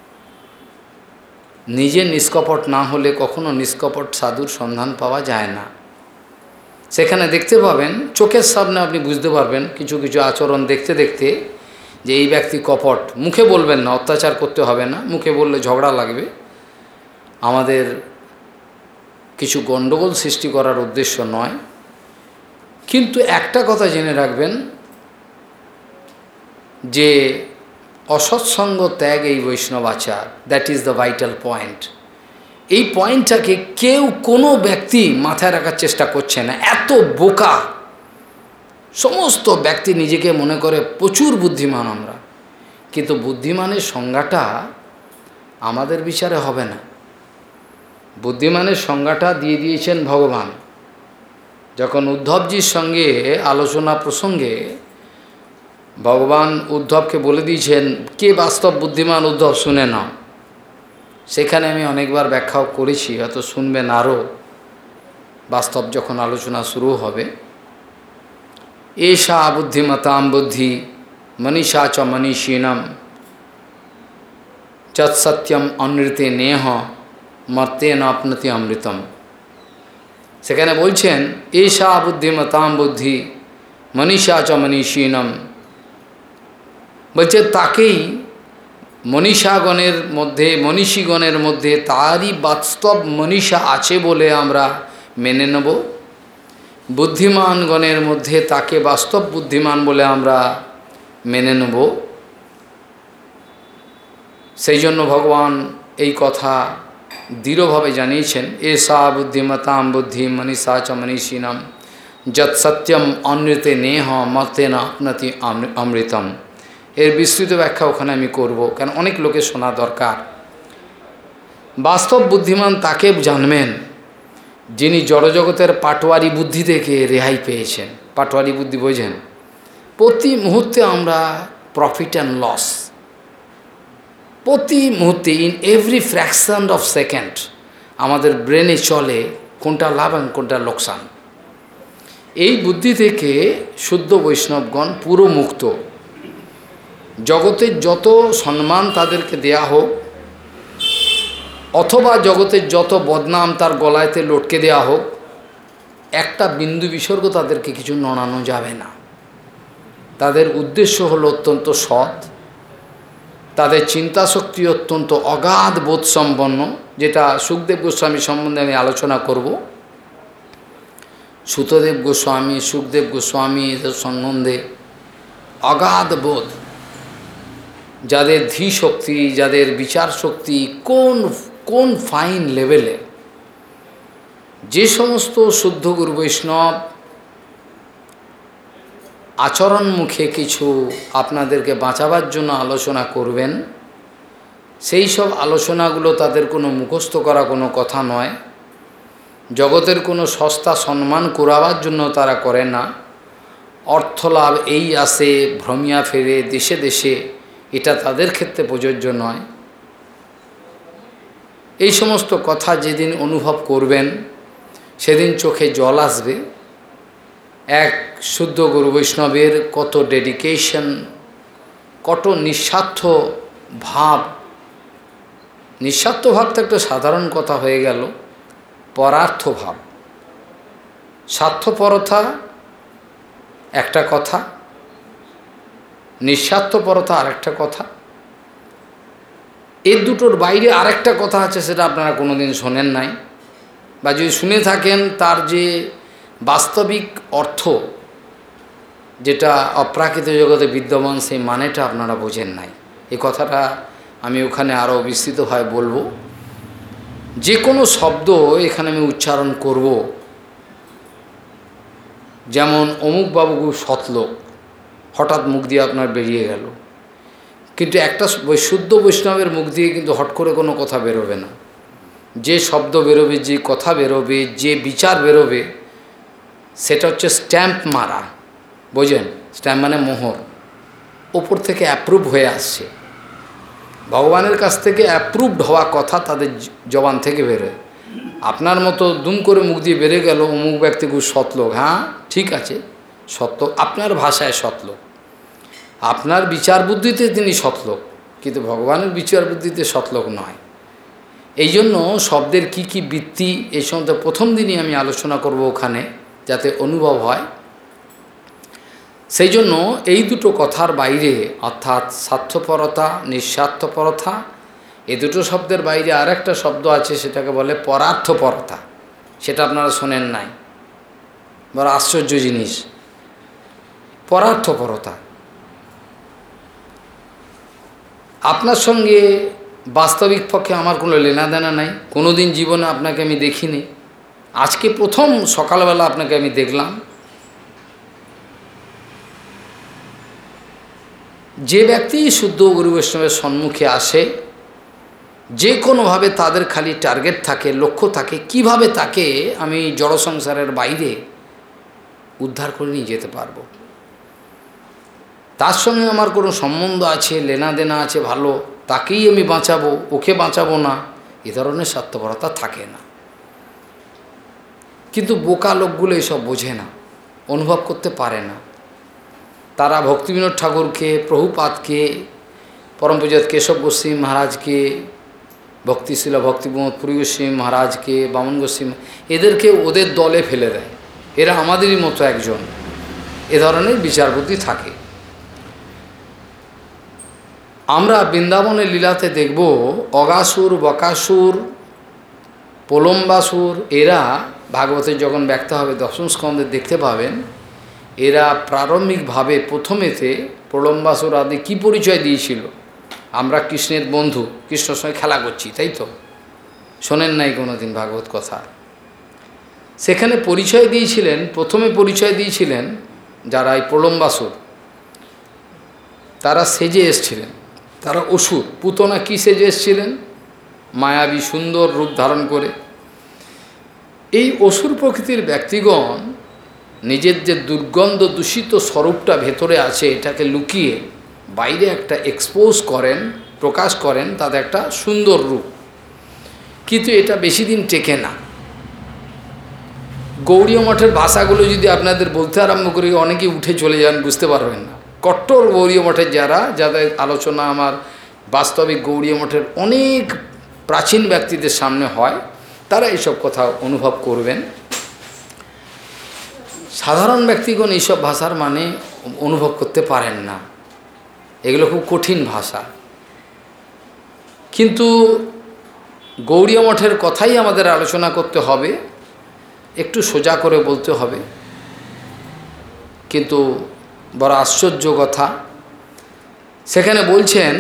নিজে নিষ্কপট না হলে কখনো নিষ্কপট সাধুর সন্ধান পাওয়া যায় না। সেখানে দেখতে পাবেন, চোখের সামনে আপনি বুঝতে পারবেন কিছু কিছু আচরণ দেখতে দেখতে যে এই ব্যক্তি কপট। মুখে বলবেন না, অত্যাচার করতে হবে না, মুখে বললে ঝগড়া লাগবে। আমাদের কিছু গণ্ডগোল সৃষ্টি করার উদ্দেশ্য নয়, কিন্তু একটা কথা জেনে রাখবেন যে অসৎসঙ্গ ত্যাগ এই বৈষ্ণব আচার, that is the vital point. এই পয়েন্টটাকে কেউ কোনো ব্যক্তি মাথায় রাখার চেষ্টা করছে না, এত বোকা। সমস্ত ব্যক্তি নিজেকে মনে করে প্রচুর বুদ্ধিমান আমরা, কিন্তু বুদ্ধিমানের সংজ্ঞাটা আমাদের বিচারে হবে না। বুদ্ধিমানের সংজ্ঞাটা দিয়ে দিয়েছেন ভগবান। যখন উদ্ধবজির সঙ্গে আলোচনা প্রসঙ্গে ভগবান উদ্ধবকে বলে দিয়েছেন কে বাস্তব বুদ্ধিমান, উদ্ধব শুনে নাও। সেখানে আমি অনেকবার ব্যাখ্যাও করেছি, হয়তো শুনবেন আরও বাস্তব যখন আলোচনা শুরু হবে। এষা বুদ্ধিমতাম বুদ্ধি মনীষা চ মনীষীণম যৎসত্যম অনৃতে নেহ মর্তে ন আপনতি অমৃতম। সেখানে বলছেন এষা বুদ্ধিমতাম বুদ্ধি মনীষা চ মনীষীণম, বলছে তাকেই মনীষাগণের মধ্যে, মনীষীগণের মধ্যে তারই বাস্তব মনীষা আছে বলে আমরা মেনে নেব। বুদ্ধিমানগণের মধ্যে তাকে বাস্তব বুদ্ধিমান বলে আমরা মেনে নেব। সেই জন্য ভগবান এই কথা দৃঢ়ভাবে জানিয়েছেন এষা বুদ্ধিমতাম বুদ্ধি মনীষা চ মনীষীণম যৎ সত্যম অনৃতে নেহ মর্তে ন আপনতি অমৃতম। এর বিস্তৃত ব্যাখ্যা ওখানে আমি করব, কারণ অনেক লোকের শোনা দরকার। বাস্তব বুদ্ধিমান তাকে জানবেন যিনি জড়জগতের পাটোয়ারি বুদ্ধি থেকে রেহাই পেয়েছেন। পাটোয়ারি বুদ্ধি বোঝেন? প্রতি মুহূর্তে আমরা প্রফিট অ্যান্ড লস, প্রতি মুহূর্তে in every fraction of second আমাদের ব্রেনে চলে কোনটা লাভ এবং কোনটা লোকসান। এই বুদ্ধি থেকে শুদ্ধ বৈষ্ণবগণ পুরো মুক্ত। জগতের যত সম্মান তাদেরকে দেয়া হোক, অথবা জগতের যত বদনাম তার গলায়তে লটকে দেয়া হোক, একটা বিন্দু বিসর্গ তাদেরকে কিছু নড়ানো যাবে না। তাদের উদ্দেশ্য হলো অত্যন্ত সৎ, তাদের চিন্তাশক্তি অত্যন্ত অগাধ বোধসম্পন্ন, যেটা সুখদেব গোস্বামী সম্বন্ধে আমি আলোচনা করব। সুতদেব গোস্বামী, সুখদেব গোস্বামী এদের সম্বন্ধে অগাধ বোধ, যাদের ধী শক্তি, যাদের বিচার শক্তি কোন কোন ফাইন লেভেলে। যে সমস্ত শুদ্ধ গুরু বৈষ্ণব আচরণ মুখে কিছু আপনাদেরকে বাঁচাবার জন্য আলোচনা করবেন, সেই সব আলোচনাগুলো তাদের কোনো মুখস্থ করা কোনো কথা নয়। জগতের কোনো সস্তা সম্মান কুড়াবার জন্য তারা করে না। অর্থলাভ এই আসে ভ্রমিয়া ফেরে দেশে দেশে, এটা তাদের ক্ষেত্রে প্রযোজ্য নয়। এই সমস্ত কথা যেদিন অনুভব করবেন সেদিন চোখে জল আসবে। এক শুদ্ধ গুরু বৈষ্ণবের কত ডেডিকেশন, কত নিঃস্বার্থ ভাব। নিঃস্বার্থ ভাব তো একটা সাধারণ কথা হয়ে গেল, পরার্থ ভাব। স্বার্থপরতা একটা কথা, নিঃস্বার্থপরতা আরেকটা কথা। এর দুটোর বাইরে আরেকটা কথা আছে, সেটা আপনারা কোনোদিন শোনেন নাই, বা যদি শুনে থাকেন তার যে বাস্তবিক অর্থ, যেটা অপ্রাকৃত জগতে বিদ্যমান, সেই মানেটা আপনারা বোঝেন নাই। এই কথাটা আমি ওখানে আরও বিস্তৃতভাবে বলবো। যে কোনো শব্দ এখানে আমি উচ্চারণ করব, যেমন অমুক বাবু সৎলোক, হঠাৎ মুখ দিয়ে আপনার বেরিয়ে গেল, কিন্তু একটা শুদ্ধ বৈষ্ণবের মুখ দিয়ে কিন্তু হট করে কোনো কথা বেরোবে না। যে শব্দ বেরোবে, যে কথা বেরোবে, যে বিচার বেরোবে, সেটা হচ্ছে স্ট্যাম্প মারা, বোঝেন? স্ট্যাম্প মানে মোহর, ওপর থেকে অ্যাপ্রুভ হয়ে আসছে। ভগবানের কাছ থেকে অ্যাপ্রুভড হওয়া কথা তাদের জবান থেকে বেরোয়। আপনার মতো দুম করে মুখ দিয়ে বেরিয়ে গেল অমুক ব্যক্তি খুব সৎলোক, হ্যাঁ ঠিক আছে, সত্য, আপনার ভাষায় সৎলোক, আপনার বিচার বুদ্ধিতে তিনি সৎলোক, কিন্তু ভগবানের বিচার বুদ্ধিতে সৎলোক নয়। এই জন্য শব্দের কি কি বৃত্তি, এই সম্বন্ধে প্রথম দিনই আমি আলোচনা করব ওখানে, যাতে অনুভব হয়। সেই জন্য এই দুটো কথার বাইরে, অর্থাৎ স্বার্থপরতা, নিঃস্বার্থপরতা, এই দুটো শব্দের বাইরে আর একটা শব্দ আছে, সেটাকে বলে পরার্থপরতা। সেটা আপনারা শোনেন নাই, বড় আশ্চর্য জিনিস। পরার্থপরতা আপনার সঙ্গে বাস্তবিক পক্ষে আমার কোনো লেনাদেনা নাই, কোনো দিন জীবনে আপনাকে আমি দেখিনি, আজকে প্রথম সকালবেলা আপনাকে আমি দেখলাম। যে ব্যক্তি শুদ্ধ গুরু বৈষ্ণবের সম্মুখে আসে, যে কোনোভাবে তাদের খালি টার্গেট থাকে, লক্ষ্য থাকে, কিভাবে তাকে আমি জড় সংসারের বাইরে উদ্ধার করে নিয়ে যেতে পারবো। তার সঙ্গে আমার কোনো সম্বন্ধ আছে, লেনা দেনা আছে ভালো, তাকেই আমি বাঁচাবো, ওকে বাঁচাবো না, এ ধরনের স্বার্থপরতা থাকে না। কিন্তু বোকা লোকগুলো এসব বোঝে না, অনুভব করতে পারে না। তারা ভক্তিবিনোদ ঠাকুরকে, প্রভুপাদকে, পরম পূজ্য কেশব গোস্বামী মহারাজকে, ভক্তিশীল ভক্তিপ্রমোদ পুরী গোস্বামী মহারাজকে, বামন গোস্বামী, এদেরকে ওদের দলে ফেলে দেয়, এরা আমাদেরই মতো একজন, এ ধরনের বিচার বুদ্ধি থাকে। আমরা বৃন্দাবনের লীলাতে দেখব অগাসুর, বকাসুর, প্রলম্বাসুর, এরা ভাগবতের যখন ব্যক্ত হবে দশম স্কন্ধে দেখতে পাবেন, এরা প্রারম্ভিকভাবে প্রথমেতে প্রলম্বাসুর আদি কী পরিচয় দিয়েছিল? আমরা কৃষ্ণের বন্ধু, কৃষ্ণর সঙ্গে খেলা করছি, তাই তো? শোনেন নাই কোনো দিন ভাগবত কথা? সেখানে পরিচয় দিয়েছিলেন, প্রথমে পরিচয় দিয়েছিলেন যারা এই প্রলম্বাসুর, তারা সেজে এসছিলেন, তারা অসুর। পুতনা কী সেজে এসছিলেন? মায়াবী সুন্দর রূপ ধারণ করে। এই অসুর প্রকৃতির ব্যক্তিগণ নিজের যে দুর্গন্ধ দূষিত স্বরূপটা ভেতরে আছে, এটাকে লুকিয়ে বাইরে একটা এক্সপোজ করেন, প্রকাশ করেন তাদের একটা সুন্দর রূপ, কিন্তু এটা বেশি দিন টেকে না। গৌড়ীয় মঠের ভাষাগুলো যদি আপনাদের বলতে আরম্ভ করি, অনেকেই উঠে চলে যান, বুঝতে পারবেন না। কট্টর গৌড়ীয় মঠের যারা, যাদের আলোচনা আমার বাস্তবিক গৌড়ীয় মঠের অনেক প্রাচীন ব্যক্তিদের সামনে হয়, তারা এইসব কথা অনুভব করবেন। সাধারণ ব্যক্তিগণ এইসব ভাষার মানে অনুভব করতে পারেন না, এগুলো খুব কঠিন ভাষা। কিন্তু গৌড়ীয় মঠের কথাই আমাদের আলোচনা করতে হবে, একটু সোজা করে বলতে হবে। কিন্তু বড় আশ্চর্য কথা, সেখানে বলছেন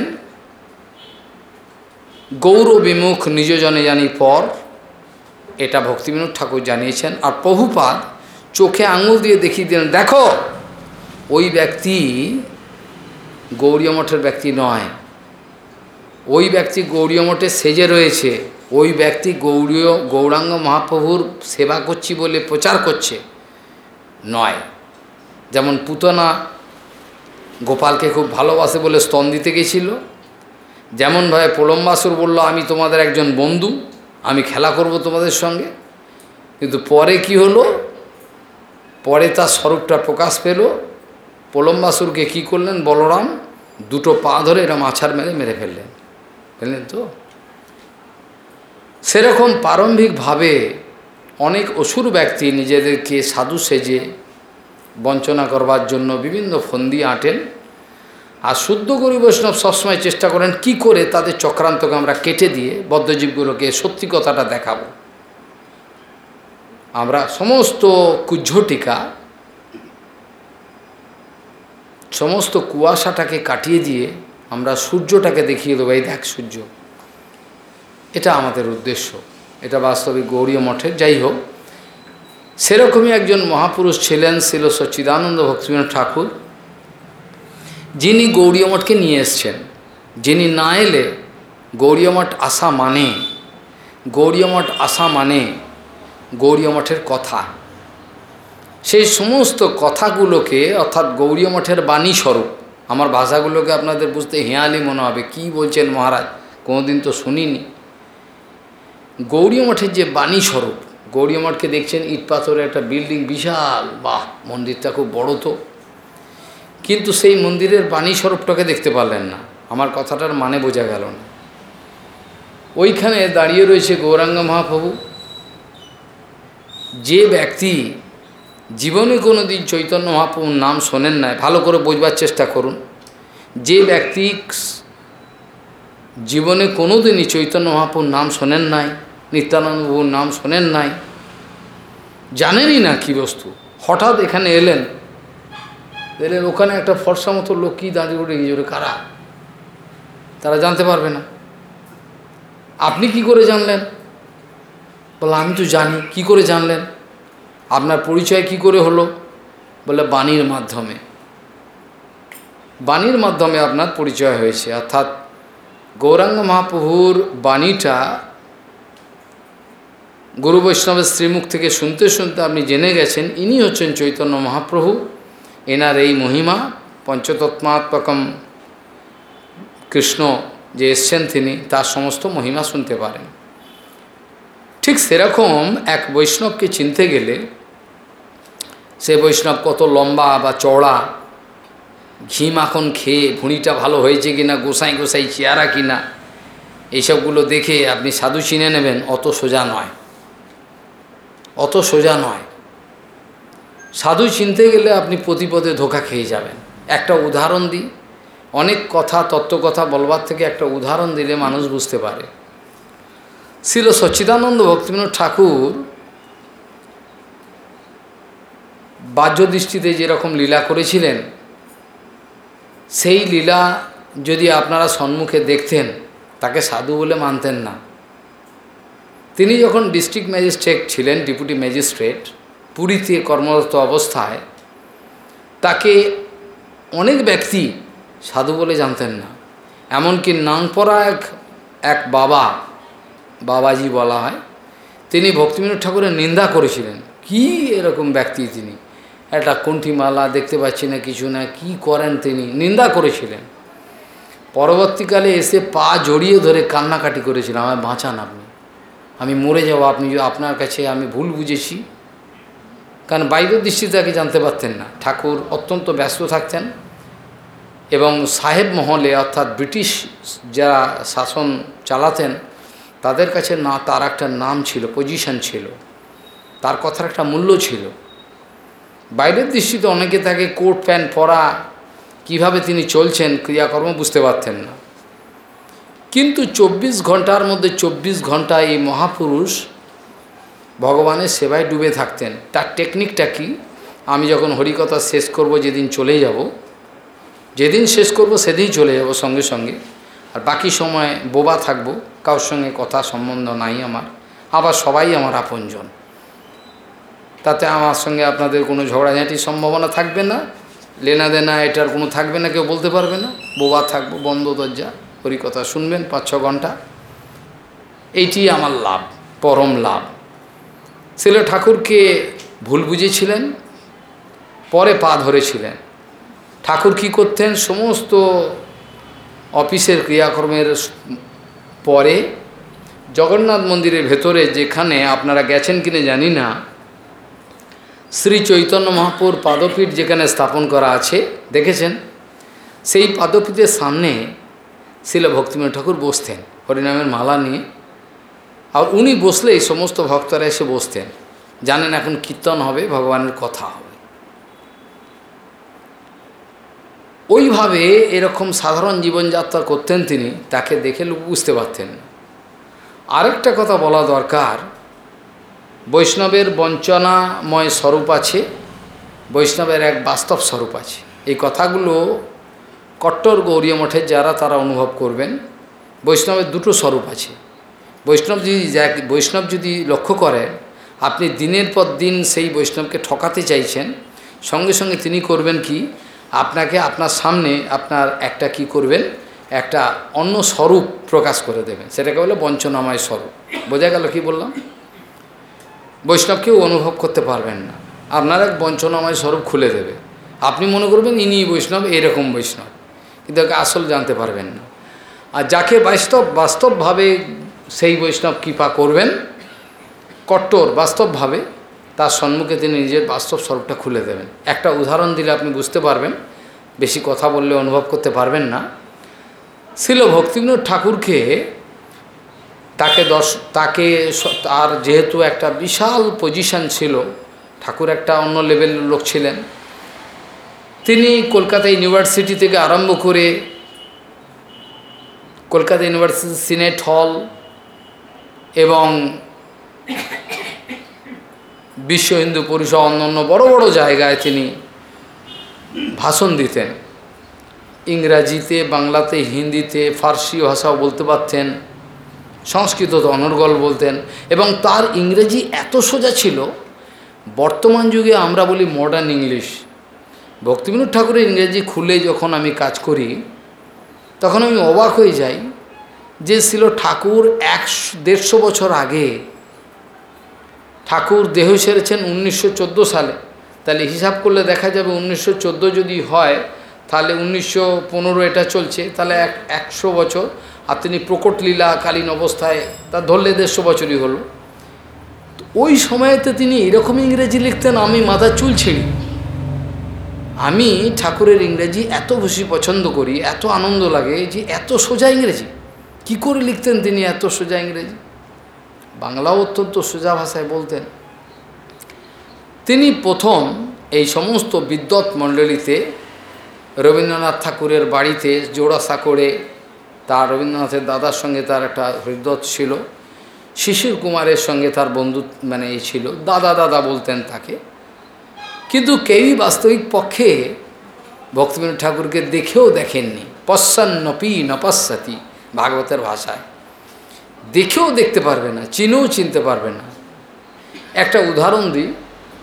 গৌর বিমুখ নিজজনে জানি পর, এটা ভক্তিবিনোদ ঠাকুর জানিয়েছেন। আর প্রভুপাদ চোখে আঙুল দিয়ে দেখিয়ে দিলেন, দেখো ওই ব্যক্তি গৌড়ীয় মঠের ব্যক্তি নয়, ওই ব্যক্তি গৌড়ীয় মঠে সেজে রয়েছে, ওই ব্যক্তি গৌড়ীয় গৌরাঙ্গ মহাপ্রভুর সেবা করছি বলে প্রচার করছে নয়। যেমন পুতনা গোপালকে খুব ভালোবাসে বলে স্তন দিতে গেছিল, যেমনভাবে প্রলম্বাসুর বলল আমি তোমাদের একজন বন্ধু, আমি খেলা করব তোমাদের সঙ্গে, কিন্তু পরে কি হলো, পরে তার স্বরূপটা প্রকাশ পেল। প্রলম্বাসুরকে কি করলেন বলরাম, দুটো পা ধরে এরা মাছার মেরে মেরে ফেললেন, ফেললেন তো। সেরকম প্রারম্ভিকভাবে অনেক অসুর ব্যক্তি নিজেদেরকে সাধু সেজে বঞ্চনা করবার জন্য বিভিন্ন ফন্দি আঁটেন, আর শুদ্ধ গৌরী বৈষ্ণব সবসময় চেষ্টা করেন কি করে তাদের চক্রান্তকে আমরা কেটে দিয়ে বদ্ধজীবগুলোকে সত্যি কথাটা দেখাবো। আমরা সমস্ত কুজ্ঝটিকা, সমস্ত কুয়াশাটাকে কাটিয়ে দিয়ে আমরা সূর্যটাকে দেখিয়ে দেবো, এই দেখ সূর্য। এটা আমাদের উদ্দেশ্য, এটা বাস্তবিক গৌড়ীয় মঠের। যাই হোক, সেরকমই একজন মহাপুরুষ ছিলেন ছিল সচ্চিদানন্দ ভক্তিবিনোদ ঠাকুর, যিনি গৌড়ীয় মঠকে নিয়ে এসছেন। যিনি না এলে গৌড়ীয় মঠ আসা মানে, গৌড়ীয় মঠ আসা মানে গৌড়ীয় মঠের কথা, সেই সমস্ত কথাগুলোকে, অর্থাৎ গৌড়ীয় মঠের বাণী স্বরূপ। আমার ভাষাগুলোকে আপনাদের বুঝতে হেঁয়ালি মনে হবে, কি বলছেন মহারাজ, কোনোদিন তো শুনিনি। গৌড়ীয় মঠের যে বাণী স্বরূপ, গৌড়ীয় মঠকে দেখছেন ইট পাথরের একটা বিল্ডিং, বিশাল, বাহ, মন্দিরটা খুব বড় তো, কিন্তু সেই মন্দিরের বাণী স্বরূপটাকে দেখতে পারলেন না। আমার কথাটার মানে বোঝা গেল না। ওইখানে দাঁড়িয়ে রয়েছে গৌরাঙ্গ মহাপ্রভু। যে ব্যক্তি জীবনে কোনো দিন চৈতন্য মহাপ্রভুর নাম শোনেন নাই, ভালো করে বোঝবার চেষ্টা করুন। যে ব্যক্তি জীবনে কোনো দিনই চৈতন্য মহাপ্রভুর নাম শোনেন নাই, নিত্যানন্দ প্রভুর নাম শোনেন নাই, জানেনই না কী বস্তু, হঠাৎ এখানে এলেন, এলেন ওখানে একটা ফর্সা মতো লোক কী দাঁড়িয়ে উঠে গিয়ে কারা, তারা জানতে পারবে না। আপনি কি করে জানলেন? বলে আমি তো জানি। কি করে জানলেন? আপনার পরিচয় কি করে হলো? বলে বাণীর মাধ্যমে। বাণীর মাধ্যমে আপনার পরিচয় হয়েছে, অর্থাৎ গৌরাঙ্গ মহাপ্রভুর বাণীটা গুরু বৈষ্ণবের শ্রীমুখ থেকে শুনতে শুনতে আপনি জেনে গেছেন ইনি হচ্ছেন চৈতন্য মহাপ্রভু। এনার এই মহিমা, পঞ্চতত্ত্বাত্মকম কৃষ্ণ যে এসছেন তিনি, তার সমস্ত মহিমা শুনতে পারেন। ঠিক সেরকম এক বৈষ্ণবকে চিনতে গেলে সে বৈষ্ণব কত লম্বা বা চওড়া, ঘি মাখন খেয়ে ভুঁড়িটা ভালো হয়েছে কিনা, গোসাই গোসাই চেয়ারা কিনা, এইসবগুলো দেখে আপনি সাধু চিনে নেবেন, অত সোজা নয়, অত সোজা নয়। সাধু চিনতে গেলে আপনি প্রতিপদে ধোঁকা খেয়ে যাবেন। একটা উদাহরণ দিই, অনেক কথা তত্ত্বকথা বলবার থেকে একটা উদাহরণ দিলে মানুষ বুঝতে পারে। ছিল সচ্চিদানন্দ ভক্তিবিনোদ ঠাকুর বাহ্য দৃষ্টিতে যেরকম লীলা করেছিলেন, সেই লীলা যদি আপনারা সম্মুখে দেখতেন, তাকে সাধু বলে মানতেন না। তিনি যখন ডিস্ট্রিক্ট ম্যাজিস্ট্রেট ছিলেন, ডেপুটি ম্যাজিস্ট্রেট, পুরীতে কর্মরত অবস্থায় তাকে অনেক ব্যক্তি সাধু বলে জানতেন না। এমনকি নাংপরা এক এক বাবা, বাবাজি বলা হয়, তিনি ভক্তিবিনোদ ঠাকুরের নিন্দা করেছিলেন। কি এরকম ব্যক্তি তিনি, একটা কণ্ঠিমালা দেখতে পাচ্ছি না, কিছু না, কি করেন তিনি, নিন্দা করেছিলেন। পরবর্তীকালে এসে পা জড়িয়ে ধরে কান্নাকাটি করেছিলেন, আমায় বাঁচান আপনি, আমি মরে যাব, আপনি আপনার কাছে আমি ভুল বুঝেছি। কারণ বাইরের দৃষ্টিতে তাকে জানতে পারতেন না। ঠাকুর অত্যন্ত ব্যস্ত থাকতেন এবং সাহেব মহলে, অর্থাৎ ব্রিটিশ যারা শাসন চালাতেন, তাদের কাছে না তার একটা নাম ছিল, পজিশন ছিল, তার কথার একটা মূল্য ছিল। বাইরের দৃষ্টিতে অনেকে তাকে কোট প্যান্ট পরা, কিভাবে তিনি চলছেন ক্রিয়াকর্ম বুঝতে পারতেন না। কিন্তু চব্বিশ ঘন্টার মধ্যে চব্বিশ ঘন্টা এই মহাপুরুষ ভগবানের সেবায় ডুবে থাকতেন। তার টেকনিকটা কি, আমি যখন হরিকথা শেষ করব, যেদিন চলে যাব, যেদিন শেষ করব সেদিনই চলে যাব সঙ্গে সঙ্গে, আর বাকি সময় বোবা থাকব, কারোর সঙ্গে কথা সম্বন্ধ নাই আমার, আবার সবাই আমার আপনজন, তাতে আমার সঙ্গে আপনাদের কোনো ঝগড়াঝাঁটির সম্ভাবনা থাকবে না, লেনা দেনা এটার কোনো থাকবে না, কেউ বলতে পারবে না, বোবা থাকবো, বন্ধ দরজা, হরিকথা শুনবেন পাঁচ ছ ঘন্টা, এইটি আমার লাভ, পরম লাভ। শিল ঠাকুরকে ভুল বুঝেছিলেন, পরে পা ধরেছিলেন। ঠাকুর কী করতেন, সমস্ত অফিসের ক্রিয়াকর্মের পরে জগন্নাথ মন্দিরের ভেতরে, যেখানে আপনারা গেছেন কিনা জানি না, শ্রী চৈতন্য মহাপ্রভুর পাদপীঠ যেখানে স্থাপন করা আছে দেখেছেন, সেই পাদপীঠের সামনে শিল ভক্তিবিনোদ ঠাকুর বসতেন হরিনামের মালা নিয়ে, আর উনি বসলেই সমস্ত ভক্তরা এসে বসতেন। জানেন এখন কীর্তন হবে, ভগবানের কথা হবে। ওইভাবে এরকম সাধারণ জীবনযাত্রা করতেন তিনি, তাকে দেখে লোক বুঝতে পারতেন। আরেকটা কথা বলা দরকার, বৈষ্ণবের বঞ্চনাময় স্বরূপ আছে, বৈষ্ণবের এক বাস্তব স্বরূপ আছে। এই কথাগুলো কট্টর গৌরীয় মঠের যারা তারা অনুভব করবেন। বৈষ্ণবের দুটো স্বরূপ আছে। বৈষ্ণব যদি বৈষ্ণব যদি লক্ষ্য করেন, আপনি দিনের পর দিন সেই বৈষ্ণবকে ঠকাতে চাইছেন, সঙ্গে সঙ্গে তিনি করবেন কি, আপনাকে আপনার সামনে আপনার একটা কি করবেন, একটা অন্য স্বরূপ প্রকাশ করে দেবেন, সেটাকে বলে বঞ্চনাময় স্বরূপ। বোঝা গেল কি বললাম? বৈষ্ণবকেও অনুভব করতে পারবেন না, আপনার এক বঞ্চনাময় স্বরূপ খুলে দেবে। আপনি মনে করবেন ইনি বৈষ্ণব, এরকম বৈষ্ণব, কিন্তু একে আসল জানতে পারবেন না। আর যাকে বাস্তব বাস্তবভাবে সেই বৈষ্ণব কৃপা করবেন, কট্টর বাস্তবভাবে, তার সম্মুখে তিনি নিজের বাস্তব স্বরূপটা খুলে দেবেন। একটা উদাহরণ দিলে আপনি বুঝতে পারবেন, বেশি কথা বললে অনুভব করতে পারবেন না। শিল ভক্তিবিনোদ ঠাকুরকে তাকে দশ তাকে তার যেহেতু একটা বিশাল পজিশন ছিল, ঠাকুর একটা অন্য লেভেলের লোক ছিলেন, তিনি কলকাতা ইউনিভার্সিটি থেকে আরম্ভ করে কলকাতা ইউনিভার্সিটি সিনেট হল এবং বিশ্ব হিন্দু পরিষদ অন্যান্য বড় বড় জায়গায় তিনি ভাষণ দিতেন। ইংরাজিতে, বাংলাতে, হিন্দিতে, ফার্সি ভাষাও বলতে পারতেন, সংস্কৃত তো অনর্গল বলতেন, এবং তার ইংরেজি এত সোজা ছিল, বর্তমান যুগে আমরা বলি মডার্ন ইংলিশ। ভক্তিবিনোদ ঠাকুরের ইংরেজি খুলে যখন আমি কাজ করি, তখন আমি অবাক হয়ে যাই যে ছিল ঠাকুর একশো দেড়শো বছর আগে, ঠাকুর দেহ সেরেছেন উনিশশো চোদ্দো সালে, তাহলে হিসাব করলে দেখা যাবে উনিশশো চোদ্দো যদি হয় তাহলে উনিশশো পনেরো এটা চলছে, তাহলে এক একশো বছর। আর তিনি প্রকট লীলাকালীন অবস্থায় তা ধরলে দেড়শো বছরই হলো। ওই সময়তে তিনি এরকম ইংরেজি লিখতেন, আমি মাথা চুল ছিঁড়ি। আমি ঠাকুরের ইংরেজি এত বেশি পছন্দ করি, এত আনন্দ লাগে যে এত সোজা ইংরেজি কি করে লিখতেন তিনি, এত সোজা ইংরেজি। বাংলাও অত্যন্ত সোজা ভাষায় বলতেন। তিনি প্রথম এই সমস্ত বিদ্বৎ মণ্ডলীতে রবীন্দ্রনাথ ঠাকুরের বাড়িতে জোড়াসাঁকোড়ে, তার রবীন্দ্রনাথের দাদার সঙ্গে তার একটা হৃদয় ছিল, শিশির কুমারের সঙ্গে তার বন্ধু মানে এই ছিল, দাদা দাদা বলতেন তাকে। কিন্তু কেউই বাস্তবিক পক্ষে ভক্তিবিনোদ ঠাকুরকে দেখেও দেখেননি। পশ্চান্নপি নপশ্যতি, ভাগবতের ভাষায়, দেখেও দেখতে পারবে না, চিনেও চিনতে পারবে না। একটা উদাহরণ দিই,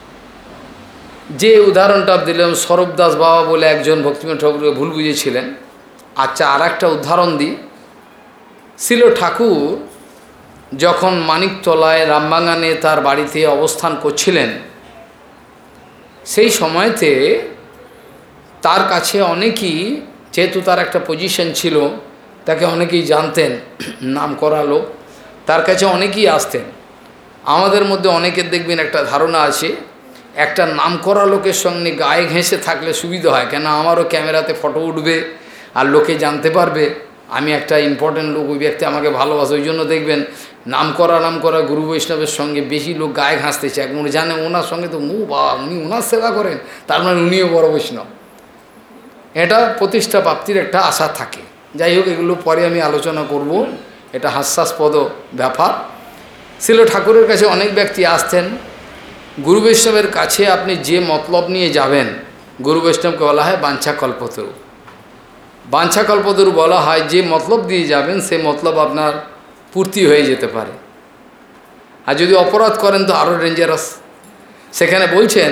যে উদাহরণটা দিলাম, স্বরূপ দাস বাবা বলে একজন ভক্তিবিনোদ ঠাকুরকে ভুল বুঝেছিলেন। আচ্ছা, আর একটা উদাহরণ দিই, শিল ঠাকুর যখন মানিকতলায় রামবাগানে তার বাড়িতে অবস্থান করছিলেন, সেই সময়তে তার কাছে অনেকেই, যেহেতু তার একটা পজিশন ছিল, তাকে অনেকেই জানতেন, নাম করা লোক, তার কাছে অনেকেই আসতেন। আমাদের মধ্যে অনেকের দেখবেন একটা ধারণা আছে, একটা নাম করা লোকের সঙ্গে গায়ে ঘেঁষে থাকলে সুবিধা হয়, কেন আমারও ক্যামেরাতে ফটো উঠবে আর লোকে জানতে পারবে আমি একটা ইম্পর্টেন্ট লোক, ওই ব্যক্তি আমাকে ভালোবাসে। ওই জন্য দেখবেন নাম করা নাম করা গুরু বৈষ্ণবের সঙ্গে বেশি লোক গায়ে ঘাঁষতে চায়, উনি জানে ওনার সঙ্গে তো মু বা উনি ওনার সেবা করেন, তার মানে উনিও বড় বৈষ্ণব। এটা প্রতিষ্ঠা প্রাপ্তির একটা আশা থাকে। যাই হোক, এগুলো পরে আমি আলোচনা করব, এটা হাস্যাস্পদ ব্যাপার। শিল ঠাকুরের কাছে অনেক ব্যক্তি আসতেন। গুরু বৈষ্ণবের কাছে আপনি যে মতলব নিয়ে যাবেন, গুরু বৈষ্ণবকে বলা হয় বাঞ্ছা কল্পতরু। বাঞ্ছা কল্পতরু বলা হয় যে মতলব দিয়ে যাবেন সে মতলব আপনার পূর্তি হয়ে যেতে পারে, আর যদি অপরাধ করেন তো আরও ডেঞ্জারাস। সেখানে বলছেন,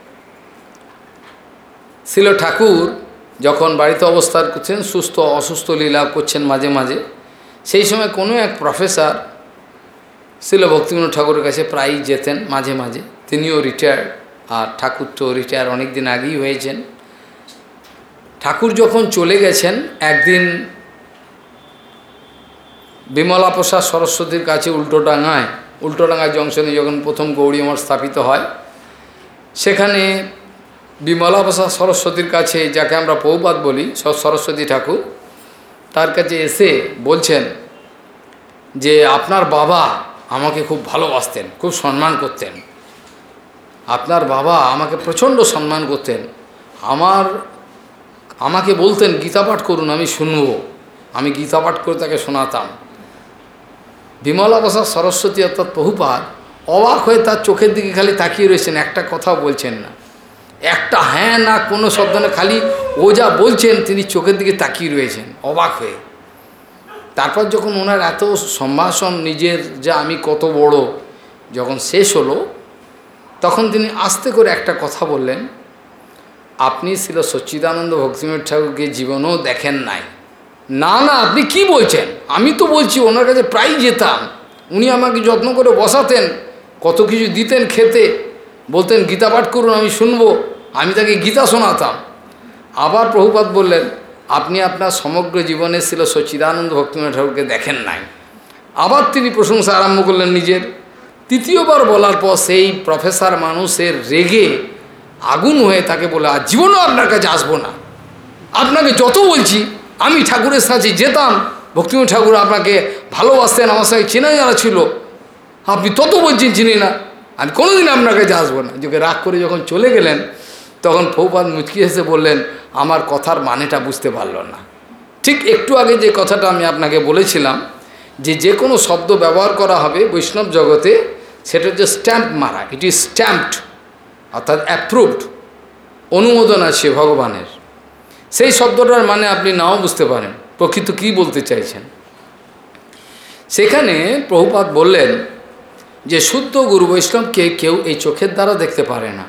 শিল ঠাকুর যখন বাড়িতে অবস্থান করছেন, সুস্থ অসুস্থ লীলা করছেন মাঝে মাঝে, সেই সময় কোনো এক প্রফেসর শিল ভক্তিবিনোদ ঠাকুরের কাছে প্রায়ই যেতেন মাঝে মাঝে। তিনিও রিটায়ার্ড, আর ঠাকুর তো রিটায়ার অনেক দিন আগেই হয়েছেন। ঠাকুর যখন চলে গেছেন, একদিন বিমলা প্রসাদ সরস্বতীর কাছে উল্টোডাঙায়, উল্টোডাঙা জংশনে যখন প্রথম গৌড়ী মঠ স্থাপিত হয়, সেখানে বিমলা প্রসাদ সরস্বতীর কাছে, যাকে আমরা পৌপাত বলি, সরস্বতী ঠাকুর, তার কাছে এসে বলছেন যে আপনার বাবা আমাকে খুব ভালোবাসতেন, খুব সম্মান করতেন, আপনার বাবা আমাকে প্রচণ্ড সম্মান করতেন, আমার আমাকে বলতেন গীতা পাঠ করুন, আমি শুনব, আমি গীতা পাঠ করে তাকে শোনাতাম। বিমলা প্রসাদ সরস্বতী অর্থাৎ প্রভুপাদ অবাক হয়ে তার চোখের দিকে খালি তাকিয়ে রয়েছেন, একটা কথাও বলছেন না, একটা হ্যাঁ না কোনো শব্দ না, খালি ও যা বলছেন তিনি চোখের দিকে তাকিয়ে রয়েছেন অবাক হয়ে। তারপর যখন ওনার এত সম্ভাষণ নিজের যে আমি কত বড় যখন শেষ হলো, তখন তিনি আস্তে করে একটা কথা বললেন, আপনি ছিল সচ্চিদানন্দ ভক্তিবিনোদ ঠাকুরকে জীবনেও দেখেন নাই। না না, আপনি কি বলছেন, আমি তো বলছি ওনার কাছে প্রায় যেতাম, উনি আমাকে যত্ন করে বসাতেন, কত কিছু দিতেন খেতে, বলতেন গীতা পাঠ করুন আমি শুনবো, আমি তাকে গীতা শোনাতাম। আবার প্রভুপাদ বললেন, আপনি আপনার সমগ্র জীবনে ছিল সচ্চিদানন্দ ভক্তিবিনোদ ঠাকুরকে দেখেন নাই। আবার তিনি প্রশংসা আরম্ভ করলেন নিজের। তৃতীয়বার বলার পর সেই প্রফেসর মানুষের রেগে আগুন হয়ে তাকে বলে, আর জীবনেও আপনার কাছে আসবো না, আপনাকে যত বলছি, আমি ঠাকুরের সাথে যেতাম, ভক্তিবিনোদ ঠাকুর আপনাকে ভালোবাসতেন, আমার সঙ্গে চেনা যারা ছিল, আপনি তত বলছেন চিনি না, আমি কোনোদিন আপনার কাছে আসবো না। যোগে রাগ করে যখন চলে গেলেন, তখন প্রভুপাদ মুচকি হেসে বললেন, আমার কথার মানেটা বুঝতে পারল না। ঠিক একটু আগে যে কথাটা আমি আপনাকে বলেছিলাম, যে যে কোনো শব্দ ব্যবহার করা হবে বৈষ্ণব জগতে, সেটা হচ্ছে স্ট্যাম্প মারা, ইট ইজ স্ট্যাম্পড, অর্থাৎ অ্যাপ্রুভড, অনুমোদন আছে ভগবানের। সেই শব্দটার মানে আপনি নাও বুঝতে পারেন প্রকৃত কী বলতে চাইছেন। সেখানে প্রভুপাদ বললেন যে শুদ্ধ গুরু বৈষ্ণবকে কেউ এই চোখের দ্বারা দেখতে পারে না।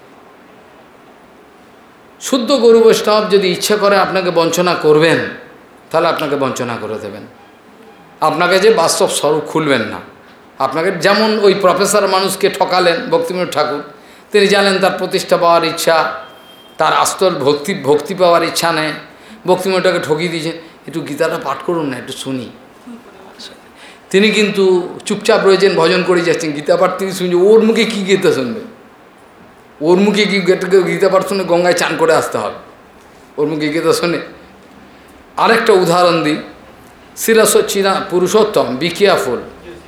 শুদ্ধ গুরু বৈষ্ণব যদি ইচ্ছা করে আপনাকে বঞ্চনা করবেন, তাহলে আপনাকে বঞ্চনা করে দেবেন, আপনাকে যে বাস্তব স্বরূপ খুলবেন না। আপনাকে যেমন ওই প্রফেসর মানুষকে ঠকালেন ভক্তিবিনোদ ঠাকুর, তিনি জানেন তার প্রতিষ্ঠা পাওয়ার ইচ্ছা, তার আস্তর ভক্তি ভক্তি পাওয়ার ইচ্ছা নেই, ভক্তিবিনোদটাকে ঠকিয়ে দিয়েছেন, একটু গীতাটা পাঠ করুন না, একটু শুনি। তিনি কিন্তু চুপচাপ রয়েছেন, ভজন করে যাচ্ছেন, গীতা পাঠ তিনি শুনছেন, ওর মুখে কী গীতা শুনবে, ওর মুখে কি গীতা পাঠ শুনে গঙ্গায় চান করে আসতে হবে, ওর মুখে গীতা শুনে। আরেকটা উদাহরণ দিই, শ্রী সচ্চিদা পুরুষোত্তম, বি কেয়ারফুল,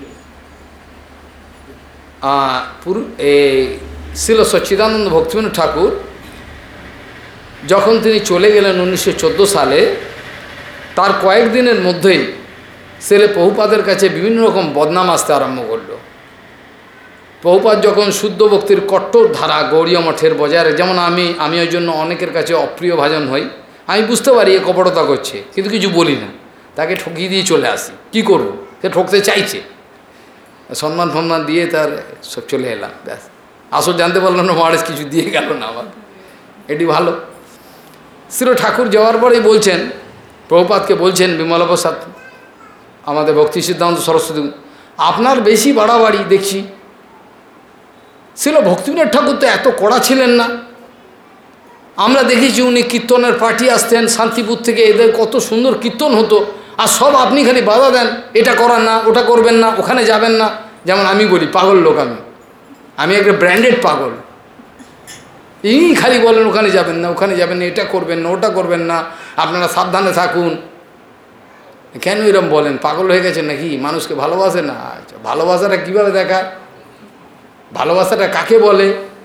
এই শ্রী সচ্চিদানন্দ ভক্তিবিনোদ ঠাকুর যখন তিনি চলে গেলেন উনিশশো চোদ্দো সালে, তার কয়েকদিনের মধ্যেই ছেলে প্রভুপাদের কাছে বিভিন্ন রকম বদনাম আসতে আরম্ভ করল। প্রভুপাদ যখন শুদ্ধ ভক্তির কট্টর ধারা গৌড়ীয় মঠের বজায়, যেমন আমি আমি ওই জন্য অনেকের কাছে অপ্রিয় ভাজন হই, আমি বুঝতে পারি এ কপটতা করছে, কিন্তু কিছু বলি না, তাকে ঠকিয়ে দিয়ে চলে আসি, কি করব, সে ঠকতে চাইছে, সম্মান ফম্মান দিয়ে তার সব চলে এলাম, ব্যাস। আসল জানতে পারলো না, মহারাজ কিছু দিয়ে গেল না আমার, এটি ভালো। শ্রী ঠাকুর যাওয়ার পরেই বলছেন, প্রভুপাদকে বলছেন, বিমলা প্রসাদ আমাদের ভক্তি সিদ্ধান্ত সরস্বতী, আপনার বেশি বাড়াবাড়ি দেখছি। ছিল ভক্তিবিনোদ ঠাকুর তো এত কড়া ছিলেন না, আমরা দেখেছি উনি কীর্তনের পার্টি আসতেন শান্তিপুর থেকে, এদের কত সুন্দর কীর্তন হতো, আর সব আপনি খালি বাধা দেন, এটা করান না, ওটা করবেন না, ওখানে যাবেন না। যেমন আমি বলি পাগল লোক, আমি আমি একটা ব্র্যান্ডেড পাগল, ইনি খালি বলেন ওখানে যাবেন না, ওখানে যাবেন না, এটা করবেন না, ওটা করবেন না, আপনারা সাবধানে থাকুন। কেন এরকম বলেন, পাগল হয়ে গেছেন নাকি, মানুষকে ভালোবাসে না? আচ্ছা, ভালোবাসাটা কীভাবে দেখায়, ভালোবাসাটা কাকে বলে?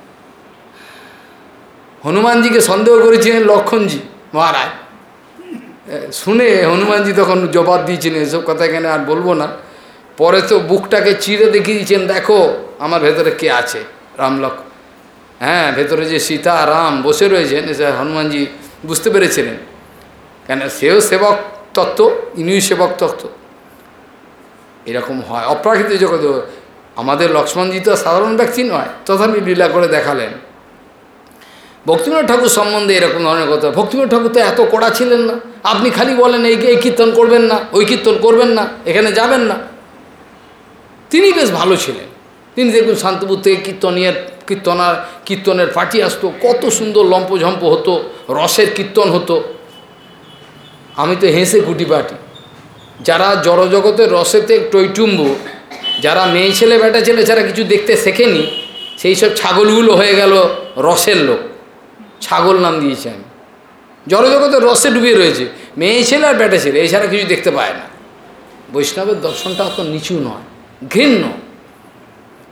হনুমানজিকে সন্দেহ করেছিলেন লক্ষণজি মহারাজ, শুনে হনুমানজি তখন জবাব দিয়েছিলেন, এসব কথা এখানে আর বলবো না। পরে তো বুকটাকে চিরে দেখিয়ে দিয়েছেন, দেখো আমার ভেতরে কে আছে, রাম লক্ষ্মণ, হ্যাঁ ভেতরে যে সীতা রাম বসে রয়েছেন, এসে হনুমানজি বুঝতে পেরেছিলেন, কেন সেও সেবক তত্ত্ব, ইনিও সেবক তত্ত্ব। এরকম হয় অপ্রাকৃতিক জগতে। আমাদের লক্ষ্মণজি তো সাধারণ ব্যক্তি নয়, তথাপি লীলা করে দেখালেন। ভক্তিবিনোদ ঠাকুর সম্বন্ধে এরকম ধরনের কথা, ভক্তিবিনোদ ঠাকুর তো এত কড়া ছিলেন না, আপনি খালি বলেন এই এই কীর্তন করবেন না, ওই কীর্তন করবেন না, এখানে যাবেন না। তিনি বেশ ভালো ছিলেন। তিনি দেখুন শান্তিপুর থেকে কীর্তনের কীর্তনার কীর্তনের পার্টি আসতো, কত সুন্দর লম্পঝম্প হতো, রসের কীর্তন হতো। আমি তো হেসে কুটি পাটি, যারা জড়জগতের রসেতে টইটুম্বু, যারা মেয়ে ছেলে বেটা ছেলে যারা কিছু দেখতে শেখেনি, সেই সব ছাগলগুলো হয়ে গেল রসের লোক, ছাগল নাম দিয়েছি আমি। জড়জগতের রসে ডুবিয়ে রয়েছে, মেয়ে ছেলে আর বেটা ছেলে এছাড়া কিছু দেখতে পায় না। বৈষ্ণবের দর্শনটা অত নিচু নয়, ঘৃণ্য।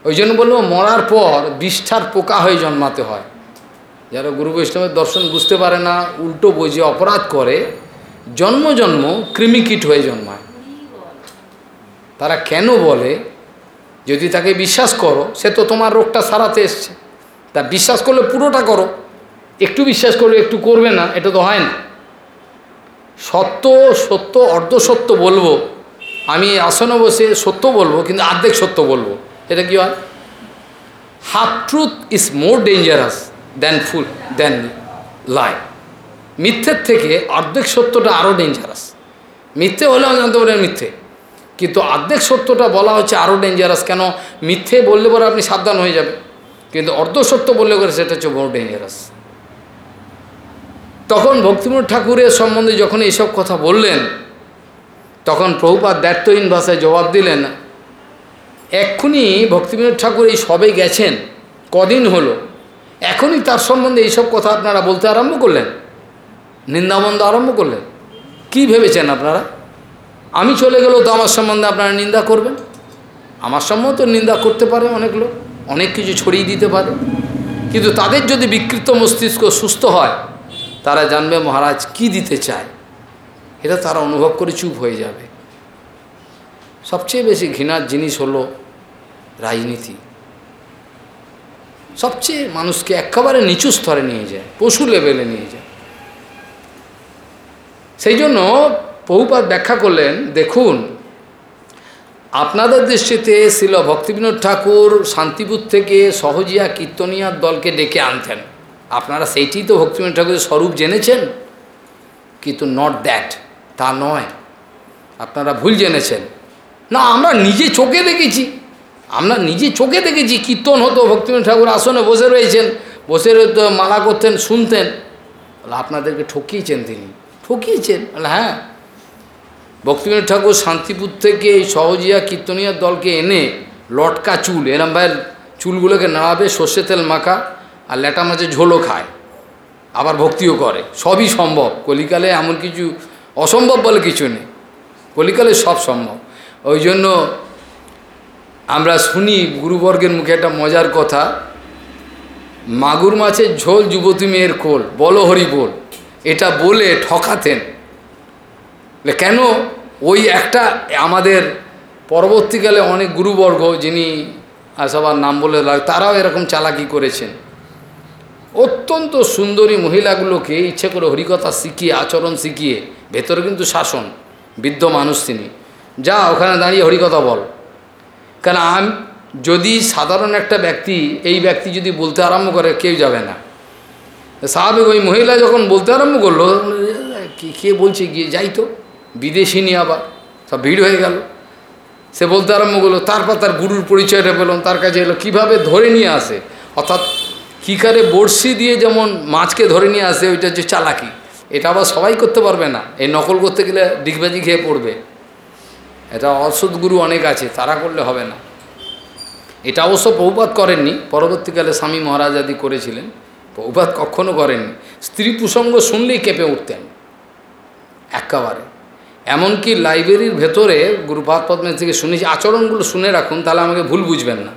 ওই জন্য বলবো মরার পর বিষ্ঠার পোকা হয়ে জন্মাতে হয়। যারা গুরু বৈষ্ণবের দর্শন বুঝতে পারে না, উল্টো বোঝে, অপরাধ করে, জন্ম জন্ম কৃমিকীট হয়ে জন্মায়। তারা কেন বলে, যদি তাকে বিশ্বাস করো, সে তো তোমার রোগটা সারাতে এসছে, তা বিশ্বাস করলে পুরোটা করো, একটু বিশ্বাস করলে একটু করবে না, এটা তো হয় না। সত্য সত্য অর্ধ সত্য বলবো, আমি আসনে বসে সত্য বলবো কিন্তু অর্ধেক সত্য বলবো, এটা কি হয়? Half truth is more dangerous than full than lie. মিথ্যের থেকে অর্ধেক সত্যটা আরও ডেঞ্জারাস। মিথ্যে হলেও জানতে পারেন মিথ্যে, কিন্তু অর্ধেক সত্যটা বলা হচ্ছে আরও ডেঞ্জারাস। কেন? মিথ্যে বললে পরে আপনি সাবধান হয়ে যাবেন, কিন্তু অর্ধ সত্য বললে করে সেটা হচ্ছে মোর ডেঞ্জারাস। তখন ভক্তিবিনোদ ঠাকুরের সম্বন্ধে যখন এইসব কথা বললেন, তখন প্রভুপাদ দ্ব্যর্থহীন ভাষায় জবাব দিলেন, এক্ষুনি ভক্তিবিনোদ ঠাকুর এই সবে গেছেন, কদিন হলো, এখনই তার সম্বন্ধে এইসব কথা আপনারা বলতে আরম্ভ করলেন, নিন্দাবন্ধ আরম্ভ করলেন। কি ভেবেছেন আপনারা? আমি চলে গেলেও তো আমার সম্বন্ধে আপনারা নিন্দা করবেন? আমার সম্বন্ধে তো নিন্দা করতে পারে অনেক লোক, অনেক কিছু ছড়িয়ে দিতে পারে, কিন্তু তাদের যদি বিকৃত মস্তিষ্ক সুস্থ হয়, তারা জানবে মহারাজ কি দিতে চায়, এটা তারা অনুভব করে চুপ হয়ে যাবে। সবচেয়ে বেশি ঘৃণার জিনিস হলো রাজনীতি। সবচেয়ে মানুষকে একেবারে নিচু স্তরে নিয়ে যায়, পশু লেভেলে নিয়ে যায়। সেই জন্য প্রভুপাদ ব্যাখ্যা করলেন, দেখুন আপনাদের দৃষ্টিতে ছিল ভক্তিবিনোদ ঠাকুর শান্তিপুর থেকে সহজিয়া কীর্তনিয়ার দলকে ডেকে আনতেন, আপনারা সেইটি তো ভক্তিবিনোদ ঠাকুরের স্বরূপ জেনেছেন, কিন্তু নট দ্যাট, তা নয়, আপনারা ভুল জেনেছেন। না, আমরা নিজে চোখে দেখেছি, আমরা নিজে চোখে দেখেছি কীর্তন হতো, ভক্তিবিনোদ ঠাকুর আসনে বসে রয়েছেন, বসে রইতে মালা করতেন, শুনতেন। বলে আপনাদেরকে ঠকিয়েছেন তিনি, ঠকিয়েছেন? বলে হ্যাঁ, ভক্তিবিনোদ ঠাকুর শান্তিপুর থেকে এই সহজিয়া কীর্তনিয়ার দলকে এনে লটকা চুল, এরম ভাই চুলগুলোকে নাড়াবে, সর্ষে তেল মাখা, আর ল্যাটা মাছের ঝোলও খায়, আবার ভক্তিও করে, সবই সম্ভব। কলিকালে এমন কিছু অসম্ভব বলে কিছু নেই, কলিকালে সব সম্ভব। ওই জন্য আমরা শুনি গুরুবর্গের মুখে একটা মজার কথা, মাগুর মাছের ঝোল যুবতী মেয়ের কোল, বলো হরি বল, এটা বলে ঠকাতেন। কেন? ওই একটা আমাদের পরবর্তীকালে অনেক গুরুবর্গ, যিনি সবার নাম বলে লাগে, তারাও এরকম চালাকি করেছেন। অত্যন্ত সুন্দরী মহিলাগুলোকে ইচ্ছে করে হরিকথা শিখিয়ে, আচরণ শিখিয়ে, ভেতরে কিন্তু শাসন, বৃদ্ধ মানুষ তিনি, যা ওখানে দাঁড়িয়ে হরিকথা বল। কারণ আম যদি সাধারণ একটা ব্যক্তি, এই ব্যক্তি যদি বলতে আরম্ভ করে, কেউ যাবে না। স্বাভাবিক ওই মহিলা যখন বলতে আরম্ভ করলো, কে বলছে, গিয়ে যাই তো, বিদেশিনী, আবার সব ভিড় হয়ে গেল। সে বলতে আরম্ভ করলো, তারপর তার গুরুর পরিচয়টা পেলাম, তার কাছে এলো, কীভাবে ধরে নিয়ে আসে, অর্থাৎ কী করে বড়শি দিয়ে যেমন মাছকে ধরে নিয়ে আসে, ওইটা হচ্ছে চালাকি। এটা আবার সবাই করতে পারবে না, এই নকল করতে গেলে ডিগবাজি খেয়ে পড়বে। এটা অসৎ গুরু অনেক আছে, তারা করলে হবে না। এটা অবশ্য প্রভুপাদ করেননি, পরবর্তীকালে স্বামী মহারাজ আদি করেছিলেন, প্রভুপাদ কখনও করেননি। স্ত্রী প্রসঙ্গ শুনলেই কেঁপে উঠতেন একেবারে। এমনকি লাইব্রেরির ভেতরে গুরুপাদ পদ্মের থেকে শুনেছি, আচরণগুলো শুনে রাখুন, তাহলে আমাকে ভুল বুঝবেন না।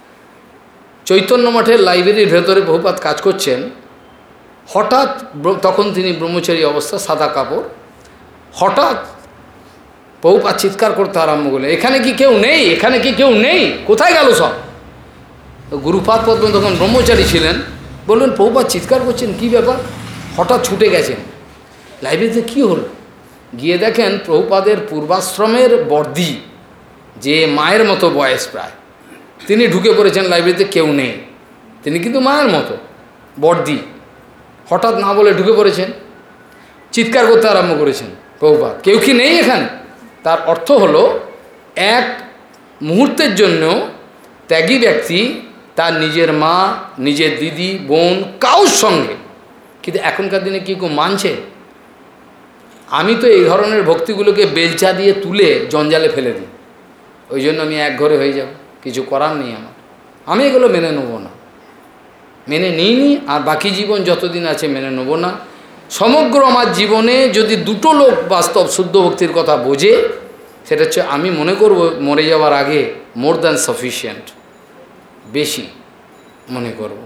চৈতন্য মঠের লাইব্রেরির ভেতরে প্রভুপাদ কাজ করছেন, হঠাৎ, তখন তিনি ব্রহ্মচারী অবস্থা, সাদা কাপড়, হঠাৎ প্রভুপাদ চিৎকার করতে আরম্ভ করলেন, এখানে কি কেউ নেই, এখানে কি কেউ নেই, কোথায় গেল সব? গুরুপাদ পদ্ম তখন ব্রহ্মচারী ছিলেন, বললেন প্রভুপাদ চিৎকার করছেন, কী ব্যাপার? হঠাৎ ছুটে গেছেন লাইব্রেরিতে, কী হলো? গিয়ে দেখেন প্রভুপাদের পূর্বাশ্রমের বর্দি, যে মায়ের মতো বয়স প্রায়, তিনি ঢুকে পড়েছেন লাইব্রেরিতে, কেউ নেই, তিনি কিন্তু মায়ের মতো বর্দি, হঠাৎ না বলে ঢুকে পড়েছেন, চিৎকার করতে আরম্ভ করেছেন, প্রভুপাদ কেউ কি নেই এখানে? তার অর্থ হলো, এক মুহূর্তের জন্য ত্যাগী ব্যক্তি তার নিজের মা, নিজের দিদি, বোন, কাউর সঙ্গে, কিন্তু এখনকার দিনে কি কেউ মানছে? আমি তো এই ধরনের ভক্তিগুলোকে বেলচা দিয়ে তুলে জঞ্জালে ফেলে দিই, ওই জন্য আমি এক ঘরে হয়ে যাব, কিছু করার নেই আমার, আমি এগুলো মেনে নেব না, মেনে নিইনি, আর বাকি জীবন যতদিন আছে মেনে নেব না। সমগ্র আমার জীবনে যদি দুটো লোক বাস্তব শুদ্ধ ভক্তির কথা বোঝে, সেটা হচ্ছে আমি মনে করব মরে যাওয়ার আগে মোর দ্যান সাফিসিয়েন্ট, বেশি মনে করব।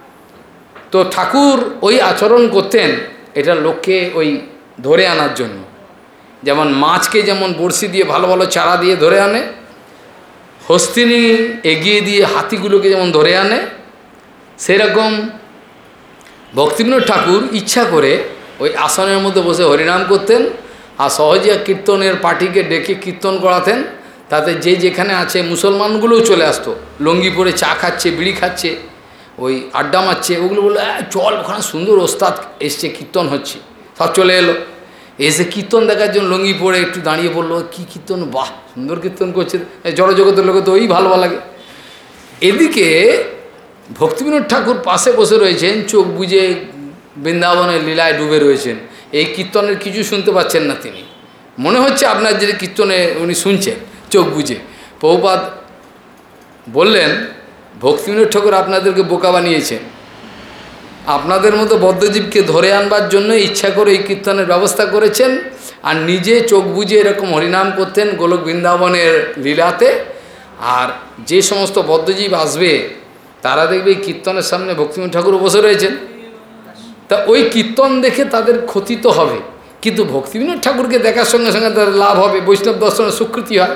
তো ঠাকুর ওই আচরণ করতেন এটা লোককে ওই ধরে আনার জন্য, যেমন মাছকে যেমন বড়শি দিয়ে ভালো ভালো চারা দিয়ে ধরে আনে, হস্তিনী এগিয়ে দিয়ে হাতিগুলোকে যেমন ধরে আনে, সেরকম ভক্তিবিনোদ ঠাকুর ইচ্ছা করে ওই আসনের মধ্যে বসে হরিনাম করতেন, আর সহজে কীর্তনের পার্টিকে ডেকে কীর্তন করাতেন। তাতে যে যেখানে আছে মুসলমানগুলোও চলে আসতো, লঙ্গি পরে চা খাচ্ছে, বিড়ি খাচ্ছে, ওই আড্ডা মারছে, ওগুলো বললো চল ওখানে সুন্দর ওস্তাদ এসছে, কীর্তন হচ্ছে, সব চলে এলো। এসে কীর্তন দেখার জন্য লঙ্গি পরে একটু দাঁড়িয়ে পড়লো, কী কীর্তন, বাহ সুন্দর কীর্তন করছে, জড়জগতের লোকে তো ওই ভালো লাগে। এদিকে ভক্তিবিনোদ ঠাকুর পাশে বসে রয়েছেন, চোখ বুজে বৃন্দাবনের লীলায় ডুবে রয়েছেন, এই কীর্তনের কিছু শুনতে পাচ্ছেন না তিনি, মনে হচ্ছে আপনার যে কীর্তনে উনি শুনছেন চোখ বুজে। প্রভুপাদ বললেন, ভক্তিবিনোদ ঠাকুর আপনাদেরকে বোকা বানিয়েছেন, আপনাদের মতো বদ্ধজীবকে ধরে আনবার জন্য ইচ্ছা করে এই কীর্তনের ব্যবস্থা করেছেন, আর নিজে চোখ বুজে এরকম হরিনাম করতেন গোলক বৃন্দাবনের লীলাতে। আর যে সমস্ত বদ্ধজীব আসবে তারা দেখবে এই কীর্তনের সামনে ভক্তিবিনোদ ঠাকুর বসে রয়েছেন, তা ওই কীর্তন দেখে তাদের ক্ষতি তো হবে, কিন্তু ভক্তিবিনোদ ঠাকুরকে দেখার সঙ্গে সঙ্গে তাদের লাভ হবে, বৈষ্ণব দর্শনের স্বীকৃতি হয়।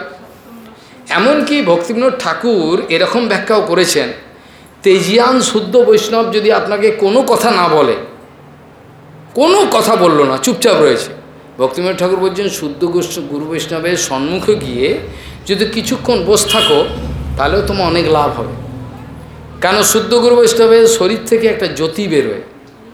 এমনকি ভক্তিবিনোদ ঠাকুর এরকম ব্যাখ্যাও করেছেন, তেজিয়ান শুদ্ধ বৈষ্ণব যদি আপনাকে কোনো কথা না বলে, কোনো কথা বললো না, চুপচাপ রয়েছে, ভক্তিবিনোদ ঠাকুর বলছেন শুদ্ধ গুরু বৈষ্ণবের সম্মুখে গিয়ে যদি কিছুক্ষণ বসে থাকো তাহলেও তোমার অনেক লাভ হবে। কেন, শুদ্ধ গুরু বৈষ্ণবের শরীর থেকে একটা জ্যোতি বেরোয়,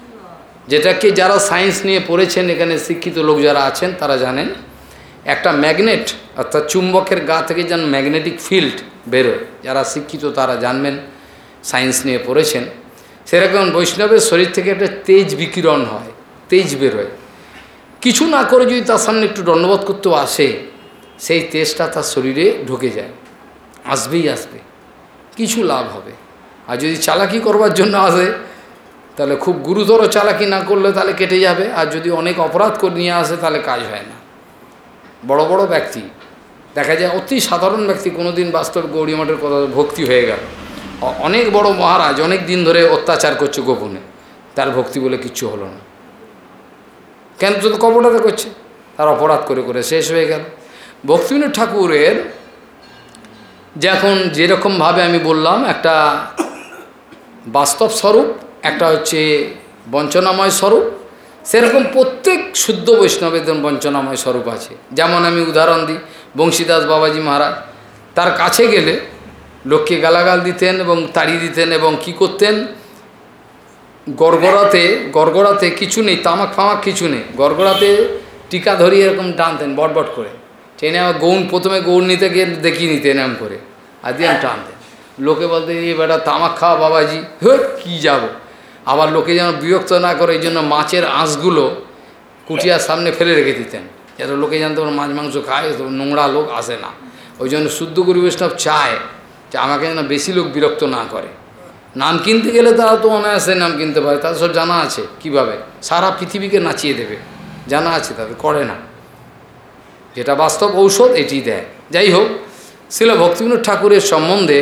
যেটাকে যারা সায়েন্স নিয়ে পড়েছেন, এখানে শিক্ষিত লোক যারা আছেন তারা জানেন, একটা ম্যাগনেট অর্থাৎ চুম্বকের গা থেকে যেন ম্যাগনেটিক ফিল্ড বেরোয়, যারা শিক্ষিত তারা জানবেন, সায়েন্স নিয়ে পড়েছেন। সেরকম বৈষ্ণবের শরীর থেকে একটা তেজ বিকিরণ হয়, তেজ বেরোয়, কিছু না করে যদি তার সামনে একটু দণ্ডবোধ করতেও আসে, সেই তেজটা তার শরীরে ঢুকে যায়, আসবেই আসবে, কিছু লাভ হবে। আর যদি চালাকি করবার জন্য আসে তাহলে খুব গুরুতর চালাকি না করলে তাহলে কেটে যাবে, আর যদি অনেক অপরাধ করে নিয়ে আসে তাহলে কাজ হয় না। বড় বড় ব্যক্তি দেখা যায়, অতি সাধারণ ব্যক্তি কোনো দিন বাস্তব গৌরী মঠের কথা ভক্তি হয়ে গেল, অনেক বড় মহারাজ অনেক দিন ধরে অত্যাচার করছে গোপনে, তার ভক্তি বলে কিচ্ছু হলো না, কেন তো কপটতা করছে, তার অপরাধ করে করে শেষ হয়ে গেল। ভক্তিবিনোদ ঠাকুরের যখন যেরকমভাবে আমি বললাম, একটা বাস্তব স্বরূপ, একটা হচ্ছে বঞ্চনাময় স্বরূপ, সেরকম প্রত্যেক শুদ্ধ বৈষ্ণবের বঞ্চনাময় স্বরূপ আছে। যেমন আমি উদাহরণ দিই, বংশীদাস বাবাজি মহারাজ, তার কাছে গেলে লোককে গালাগাল দিতেন এবং তাড়িয়ে দিতেন, এবং কি করতেন, গড়গড়াতে গড়গড়াতে কিছু নেই, তামাক ফামাক কিছু নেই, গড়গড়াতে টিকা ধরিয়ে এরকম টানতেন বটবট করে, টেনে আমার গৌণ, প্রথমে গৌণ নিতে গিয়ে দেখিয়ে নিতেন এরম করে, আর দিয়ে আমি টানতেন। লোকে বলতে এই বেটা তামাক খাওয়া বাবাজি, হে কী যাবো, আবার লোকে যেন বিরক্ত না করে এই জন্য মাছের আঁশগুলো কুটিয়ার সামনে ফেলে রেখে দিতেন, যাতে লোকে জানতে পারে মাছ মাংস খায়, তো নোংরা লোক আসে না। ওই জন্য শুদ্ধ গুরু বৈষ্ণব চায় যে আমাকে যেন বেশি লোক বিরক্ত না করে। নাম কিনতে গেলে তারা তো অনায়াসে নাম কিনতে পারে, তাদের সব জানা আছে কীভাবে সারা পৃথিবীকে নাচিয়ে দেবে, জানা আছে, তাদের করে না, যেটা বাস্তব ঔষধ এটি দেয়। যাই হোক, শ্রীল ভক্তিবিনোদ ঠাকুরের সম্বন্ধে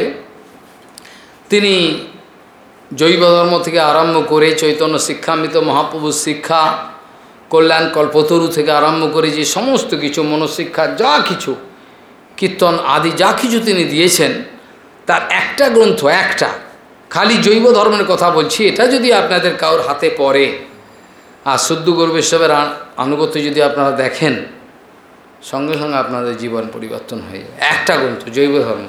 তিনি জৈব ধর্ম থেকে আরম্ভ করে চৈতন্য শিক্ষামৃত মহাপ্রভুর শিক্ষা, কল্যাণ কল্পতরু থেকে আরম্ভ করে যে সমস্ত কিছু মনশিক্ষা, যা কিছু কীর্তন আদি যা কিছু তিনি দিয়েছেন, তার একটা গ্রন্থ, একটা খালি জৈব ধর্মের কথা বলছি, এটা যদি আপনাদের কারোর হাতে পড়ে আর শুদ্ধ গুরু বৈষ্ণবের আনুগত্য যদি আপনারা দেখেন, সঙ্গে সঙ্গে আপনাদের জীবন পরিবর্তন হয়ে যায়। একটা গ্রন্থ, জৈব ধর্ম,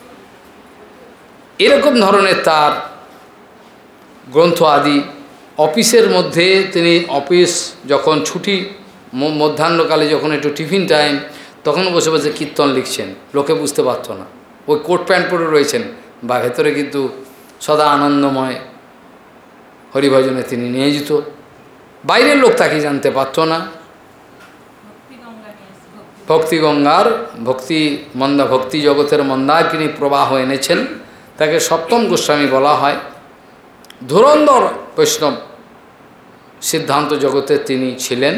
এরকম ধরনের তার গ্রন্থ আদি। অফিসের মধ্যে তিনি, অফিস যখন ছুটি, মধ্যাহ্নকালে যখন একটু টিফিন টাইম, তখন বসে বসে কীর্তন লিখছেন, লোকে বুঝতে পারত না, ওই কোট প্যান্ট পরে রয়েছেন, বা ভেতরে কিন্তু সদা আনন্দময় হরিভজনে তিনি নিয়োজিত, বাইরের লোক তাকে জানতে পারত না। ভক্তি গঙ্গার ভক্তি মন্দা ভক্তি জগতের মন্দাকিনী প্রবাহ এনেছেন, তাকে সপ্তম গোস্বামী বলা হয়। ধুরন্ধর বৈষ্ণব সিদ্ধান্ত জগতে তিনি ছিলেন।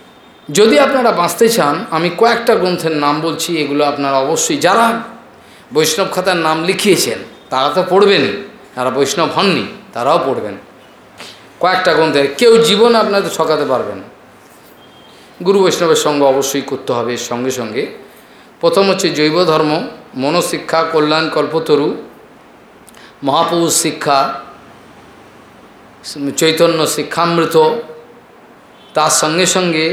যদি আপনারা বাঁচতে চান, আমি কয়েকটা গ্রন্থের নাম বলছি, এগুলো আপনারা অবশ্যই, যারা বৈষ্ণব খাতার নাম লিখিয়েছেন, তারা তো পড়বেনই, যারা বৈষ্ণব হননি তারাও পড়বেন। কয়েকটা গ্রন্থে কেউ জীবন আপনাদের ঠকাতে পারবেন না। গুরু বৈষ্ণবের সঙ্গে অবশ্যই করতে হবে। সঙ্গে সঙ্গে প্রথম হচ্ছে জৈব ধর্ম, মনশিক্ষা, কল্যাণ কল্পতরু, মহাপুরুষ শিক্ষা, চৈতন্য শিক্ষামৃত। তার সঙ্গে সঙ্গে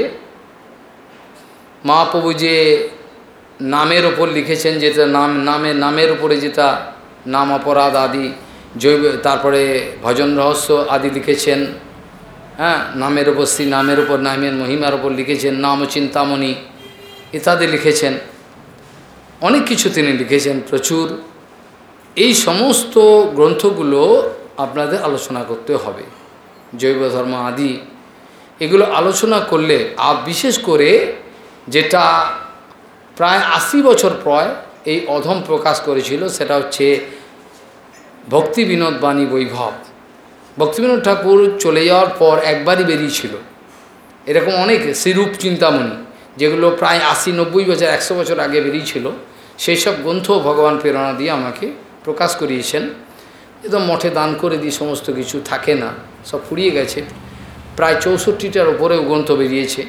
মহাপ্রভু যে নামের ওপর লিখেছেন, যেটা নাম নামে নামের উপরে যেটা নাম অপরাধ আদি, জৈব, তারপরে ভজন রহস্য আদি লিখেছেন। হ্যাঁ, নামের ওপর শ্রী নামের ওপর নামের মহিমার ওপর লিখেছেন, নাম চিন্তামণি ইত্যাদি লিখেছেন। অনেক কিছু তিনি লিখেছেন প্রচুর। এই সমস্ত গ্রন্থগুলো আপনাদের আলোচনা করতে হবে। জৈব ধর্ম আদি এগুলো আলোচনা করলে, আর বিশেষ করে যেটা প্রায় আশি বছর প্রায় এই অধম প্রকাশ করেছিল, সেটা হচ্ছে ভক্তি বিনোদ বাণী বৈভব। ভক্তিবিনোদ ঠাকুর চলে যাওয়ার পর একবারই বেরিয়েছিল। এরকম অনেক শ্রীরূপ চিন্তামণি, যেগুলো প্রায় আশি নব্বই বছর একশো বছর আগে বেরিয়েছিল, সেই সব গ্রন্থ ভগবান প্রেরণা দিয়ে আমাকে প্রকাশ করিয়েছেন। একদম মঠে দান করে দিয়ে সমস্ত কিছু থাকে না, সব ফুরিয়ে গেছে। প্রায় চৌষট্টিটার ওপরেও গ্রন্থ বেরিয়েছে,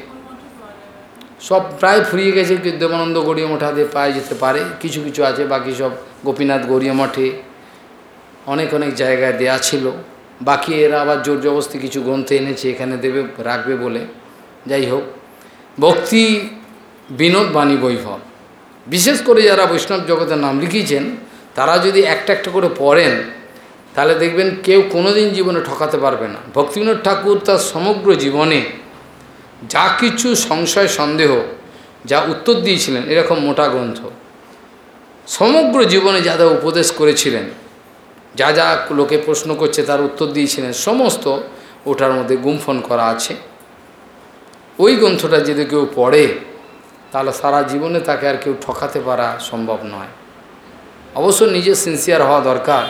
সব প্রায় ফুরিয়ে গেছে। দেবানন্দ গৌড়ীয় মঠাতে পাওয়া যেতে পারে, কিছু কিছু আছে, বাকি সব গোপীনাথ গৌড়ীয় মঠে অনেক অনেক জায়গায় দেয়া ছিল। বাকি এরা আবার জোর জবস্তি কিছু গ্রন্থ এনেছে এখানে দেবে, রাখবে বলে। যাই হোক, ভক্তি বিনোদ বাণী বৈভব, বিশেষ করে যারা বৈষ্ণব জগতের নাম লিখিয়েছেন, তারা যদি একটা একটা করে পড়েন, তাহলে দেখবেন কেউ কোনোদিন জীবনে ঠকাতে পারবে না। ভক্তিবিনোদ ঠাকুর তার সমগ্র জীবনে যা কিছু সংশয় সন্দেহ যা উত্তর দিয়েছিলেন, এরকম মোটা গ্রন্থ, সমগ্র জীবনে যা যা উপদেশ করেছিলেন, যা যা লোকে প্রশ্ন করছে তার উত্তর দিয়েছিলেন, সমস্ত ওটার মধ্যে গুম্ফন করা আছে। ওই গ্রন্থটা যদি কেউ পড়ে, তাহলে সারা জীবনে তাকে আর কেউ ঠকাতে পারা সম্ভব নয়। অবশ্য নিজে সিনসিয়ার হওয়া দরকার।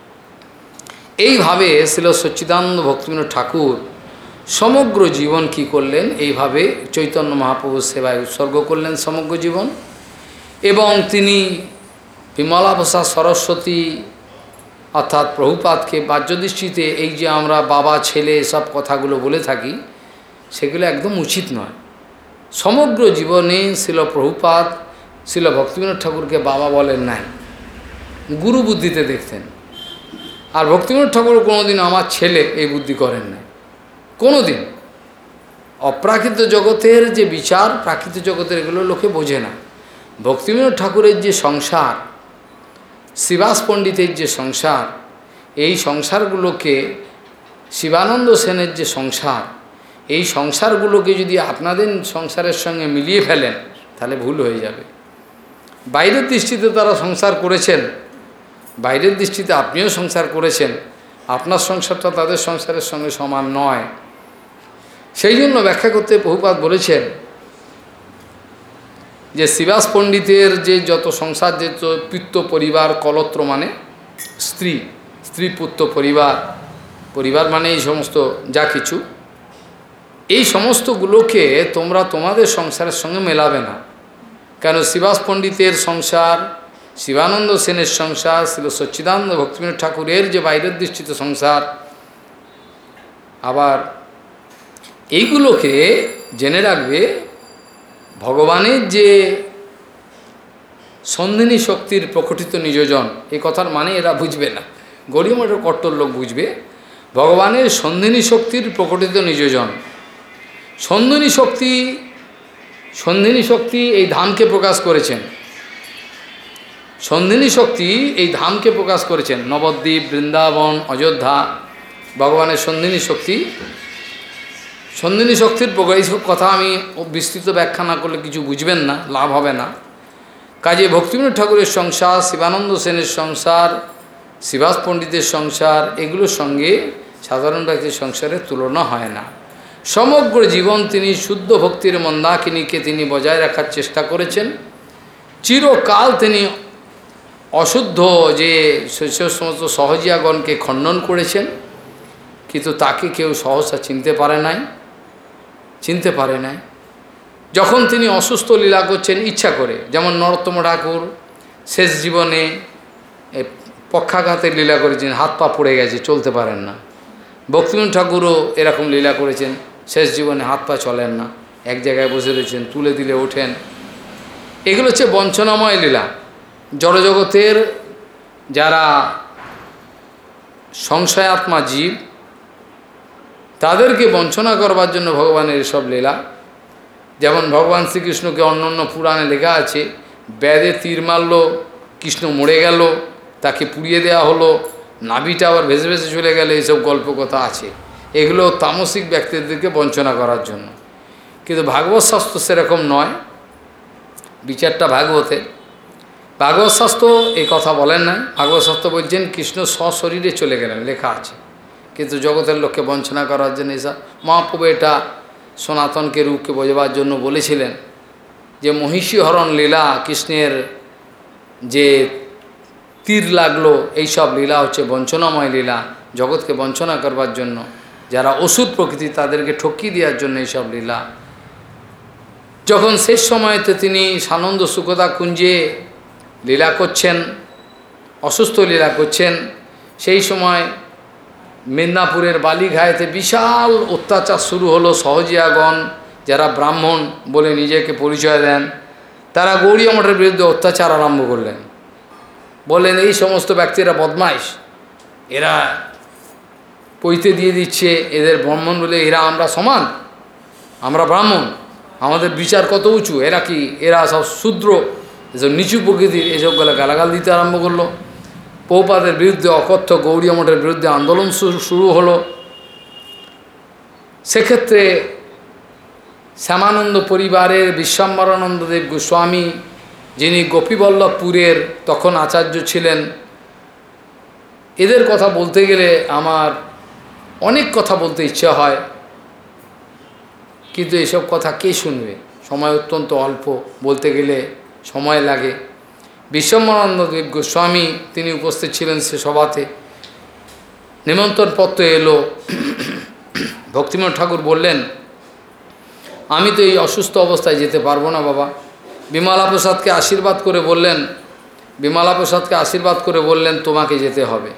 এইভাবে ছিল সচ্চিদানন্দ ভক্তিবিনোদ ঠাকুর সমগ্র জীবন কি করলেন, এইভাবে চৈতন্য মহাপ্রভুর সেবায় উৎসর্গ করলেন সমগ্র জীবন। এবং তিনি বিমলা প্রসাদ সরস্বতী অর্থাৎ প্রভুপাদকে বাহ্যদৃষ্টিতে এই যে আমরা বাবা ছেলে সব কথাগুলো বলে থাকি, সেগুলো একদম উচিত নয়। সমগ্র জীবনে ছিল প্রভুপাদ ছিল ভক্তিবিনোদ ঠাকুরকে বাবা বলেন নাই, গুরু বুদ্ধিতে দেখতেন। আর ভক্তিবিনোদ ঠাকুর কোনোদিন আমার ছেলে এই বুদ্ধি করেন নাই, কোনো দিন। অপ্রাকৃত জগতের যে বিচার, প্রাকৃত জগতের এগুলো লোকে বোঝে না। ভক্তিবিনোদ ঠাকুরের যে সংসার, শিবাস পণ্ডিতের যে সংসার, এই সংসারগুলোকে, শিবানন্দ সেনের যে সংসার, এই সংসারগুলোকে যদি আপনাদের সংসারের সঙ্গে মিলিয়ে ফেলেন, তাহলে ভুল হয়ে যাবে। বাইরের দৃষ্টিতে তারা সংসার করেছেন, বাইরের দৃষ্টিতে আপনিও সংসার করেছেন, আপনার সংসারটা তাদের সংসারের সঙ্গে সমান নয়। সেই জন্য ব্যাখ্যা করতে প্রভুপাদ বলেছেন যে শিবাস পণ্ডিতের যে যত সংসার, যে পিত্ত পরিবার, কলত্র মানে স্ত্রী, স্ত্রী পুত্র পরিবার, পরিবার মানে এই সমস্ত যা কিছু, এই সমস্তগুলোকে তোমরা তোমাদের সংসারের সঙ্গে মেলাবে না। কেন শিবাস পণ্ডিতের সংসার, শিবানন্দ সেনের সংসার, ছিল সচ্চিদানন্দ ভক্তিবিনোদ ঠাকুরের যে বাইরের দৃষ্টিতে সংসার, আবার এইগুলোকে জেনে রাখবে। ভগবানের যে সন্ধিনী শক্তির প্রকটিত নিযোজন, এই কথার মানে এরা বুঝবে না, গরিব মঠের কট্টর লোক বুঝবে। ভগবানের সন্ধিনী শক্তির প্রকটিত নিযোজন, সন্ধিনী শক্তি, সন্ধিনী শক্তি এই ধামকে প্রকাশ করেছেন। সন্ধিনী শক্তি এই ধামকে প্রকাশ করেছেন, নবদ্বীপ, বৃন্দাবন, অযোধ্যা, ভগবানের সন্ধিনী শক্তি। সন্ধিনী শক্তির প্রকাশ কথা আমি বিস্তৃত ব্যাখ্যা না করলে কিছু বুঝবেন না, লাভ হবে না। কাজে ভক্তিবিনোদ ঠাকুরের সংসার, শিবানন্দ সেনের সংসার, শিবাস পণ্ডিতের সংসার, এগুলোর সঙ্গে সাধারণ ব্যক্তির সংসারের তুলনা হয় না। সমগ্র জীবন তিনি শুদ্ধ ভক্তির মন্দাকিনীকে তিনি বজায় রাখার চেষ্টা করেছেন। চিরকাল তিনি অশুদ্ধ যে সমস্ত সহজিয়াগণকে খণ্ডন করেছেন, কিন্তু তাকে কেউ সহসা চিনতে পারে নাই, চিনতে পারে নাই। যখন তিনি অসুস্থ লীলা করছেন ইচ্ছা করে, যেমন নরোত্তম ঠাকুর শেষ জীবনে পক্ষাঘাতের লীলা করেছেন, হাত পা পড়ে গেছে, চলতে পারেন না। ভক্তিবিনোদ ঠাকুরও এরকম লীলা করেছেন, শেষ জীবনে হাত পা চলেন না, এক জায়গায় বসে রয়েছেন, তুলে দিলে ওঠেন। এগুলো হচ্ছে বঞ্চনাময় লীলা। জড়জগতের যারা সংশয়াত্মা জীব, তাদেরকে বঞ্চনা করবার জন্য ভগবানের এসব লীলা। যেমন ভগবান শ্রীকৃষ্ণকে অন্য অন্য পুরাণে লেখা আছে, ব্যাধে তীর মারল, কৃষ্ণ মরে গেল, তাকে পুড়িয়ে দেওয়া হলো, নাভিটা আবার ভেসে ভেসে চলে গেলে, এইসব গল্প কথা আছে। এগুলো তামসিক ব্যক্তিদেরকে বঞ্চনা করার জন্য। কিন্তু ভাগবত শাস্ত্র সেরকম নয়, বিচারটা ভাগবতে। ভাগবত শাস্ত্র এই কথা বলেন না। ভাগবত শাস্ত্র বলছেন কৃষ্ণ সশরীরে চলে গেলেন, লেখা আছে। কিন্তু জগতের লোককে বঞ্চনা করার জন্য এসব মহাপ্রভু এটা সনাতনকে রূপকে বোঝাবার জন্য বলেছিলেন যে মহিষী হরণ লীলা, কৃষ্ণের যে তীর লাগলো, এইসব লীলা হচ্ছে বঞ্চনাময় লীলা, জগৎকে বঞ্চনা করবার জন্য। যারা ওষুধ প্রকৃতি তাদেরকে ঠকিয়ে দেওয়ার জন্য এইসব লীলা। যখন শেষ সময়তে তিনি সানন্দ সুখদা কুঞ্জে লীলা করছেন, অসুস্থ লীলা করছেন, সেই সময় মেদিনীপুরের বালিঘাইতে বিশাল অত্যাচার শুরু হলো। সহজিয়াগণ, যারা ব্রাহ্মণ বলে নিজেকে পরিচয় দেন, তারা গৌড়ীয় মঠের বিরুদ্ধে অত্যাচার আরম্ভ করলেন। বললেন এই সমস্ত ব্যক্তিরা বদমাইশ, এরা পৈতে দিয়ে দিচ্ছে, এদের ব্রাহ্মণ বলে, এরা আমরা সমান, আমরা ব্রাহ্মণ, আমাদের বিচার কত উঁচু, এরা কি, এরা সব শূদ্র, এসব নিচু প্রকৃতির, এসব গেলে গালাগাল দিতে আরম্ভ করলো। প্রভুপাদের বিরুদ্ধে, অকথ্য গৌড়ীয় মঠের বিরুদ্ধে আন্দোলন শুরু হলো। সেক্ষেত্রে শ্যামানন্দ পরিবারের বিশ্বম্বরানন্দদেব গোস্বামী, যিনি গোপীবল্লভপুরের তখন আচার্য ছিলেন, এদের কথা বলতে গেলে আমার অনেক কথা বলতে ইচ্ছা হয়, কিন্তু এসব কথা কে শুনবে, সময় অত্যন্ত অল্প, বলতে গেলে সময় লাগে। বিশ্বম্বরানন্দদেব গোস্বামী তিনি উপস্থিত ছিলেন সে সভাতে। নিমন্ত্রণ পত্র এলো। ভক্তিবিনোদ ঠাকুর বললেন, আমি তো এই অসুস্থ অবস্থায় যেতে পারবো না বাবা। বিমলা প্রসাদকে আশীর্বাদ করে বললেন, বিমলা প্রসাদকে আশীর্বাদ করে বললেন তোমাকে যেতে হবে।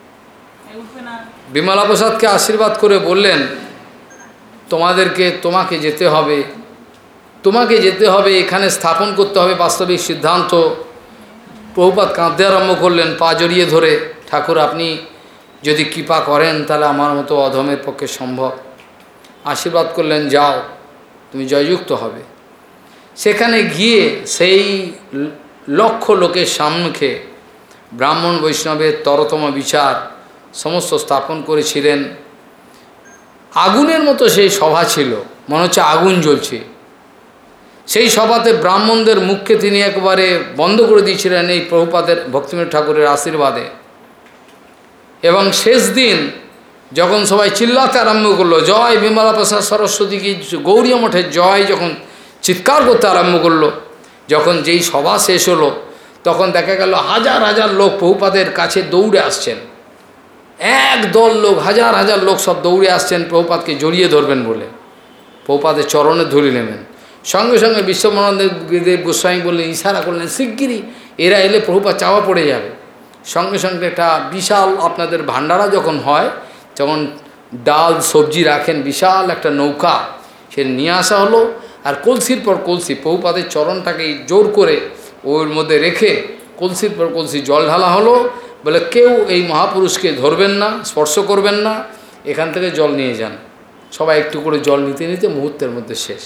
বিমলা প্রসাদকে আশীর্বাদ করে বললেন তোমাদেরকে, তোমাকে যেতে হবে, তোমাকে যেতে হবে, এখানে স্থাপন করতে হবে বাস্তবিক সিদ্ধান্ত। প্রভুপাদ কাঁদতে আরম্ভ করলেন, পা জড়িয়ে ধরে, ঠাকুর আপনি যদি কৃপা করেন তাহলে আমার মতো অধমের পক্ষে সম্ভব। আশীর্বাদ করলেন, যাও, তুমি জয়যুক্ত হবে। সেখানে গিয়ে সেই লক্ষ লোকের সম্মুখে ব্রাহ্মণ বৈষ্ণবের তরতম বিচার সমস্ত স্থাপন করেছিলেন। আগুনের মতো সেই সভা ছিল, মনে হচ্ছে আগুন জ্বলছে। সেই সভাতে ব্রাহ্মণদের মুখকে তিনি একবারে বন্ধ করে দিয়েছিলেন এই প্রভুপাদের, ভক্তিবিনোদ ঠাকুরের আশীর্বাদে। এবং শেষ দিন যখন সবাই চিল্লাতে আরম্ভ করলো, জয় বিমলা প্রসাদ সরস্বতী কি, গৌড়ীয় মঠের জয়, যখন চিৎকার করতে আরম্ভ করলো, যখন যেই সভা শেষ হলো, তখন দেখা গেল হাজার হাজার লোক প্রভুপাদের কাছে দৌড়ে আসছেন। এক দল লোক, হাজার হাজার লোক সব দৌড়ে আসছেন প্রভুপাদকে জড়িয়ে ধরবেন বলে, প্রভুপাদের চরণে ধরে নেবেন। সঙ্গে সঙ্গে বিশ্বম্বরানন্দদেব গোস্বামী বললেন, ইশারা করলেন, শিগগিরই এরা এলে প্রভুপাদ চাওয়া পড়ে যাবে। সঙ্গে সঙ্গে একটা বিশাল, আপনাদের ভান্ডারা যখন হয়, যখন ডাল সবজি রাখেন, বিশাল একটা নৌকা সে নিয়ে আসা হলো। আর কলসির পর কলসি প্রভুপাদের চরণটাকে জোর করে ওর মধ্যে রেখে কলসির পর কলসি জল ঢালা হলো। বলে কেউ এই মহাপুরুষকে ধরবেন না, স্পর্শ করবেন না, এখান থেকে জল নিয়ে যান। সবাই একটু করে জল নিতে নিতে মুহূর্তের মধ্যে শেষ।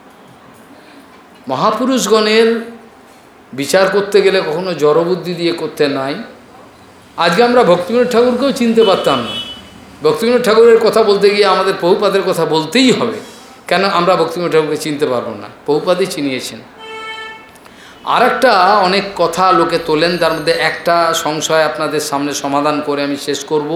মহাপুরুষগণের বিচার করতে গেলে কখনো জড়বুদ্ধি দিয়ে করতে নাই। আজকে আমরা ভক্তিবিনোদ ঠাকুরকেও চিনতে পারতাম না। ভক্তিবিনোদ ঠাকুরের কথা বলতে গিয়ে আমাদের প্রভুপাদের কথা বলতেই হবে। কেন আমরা ভক্তিবিনোদ ঠাকুরকে চিনতে পারবো না? প্রভুপাদই চিনিয়েছেন। আর একটা অনেক কথা লোকে তোলেন, তার মধ্যে একটা সংশয় আপনাদের সামনে সমাধান করে আমি শেষ করব।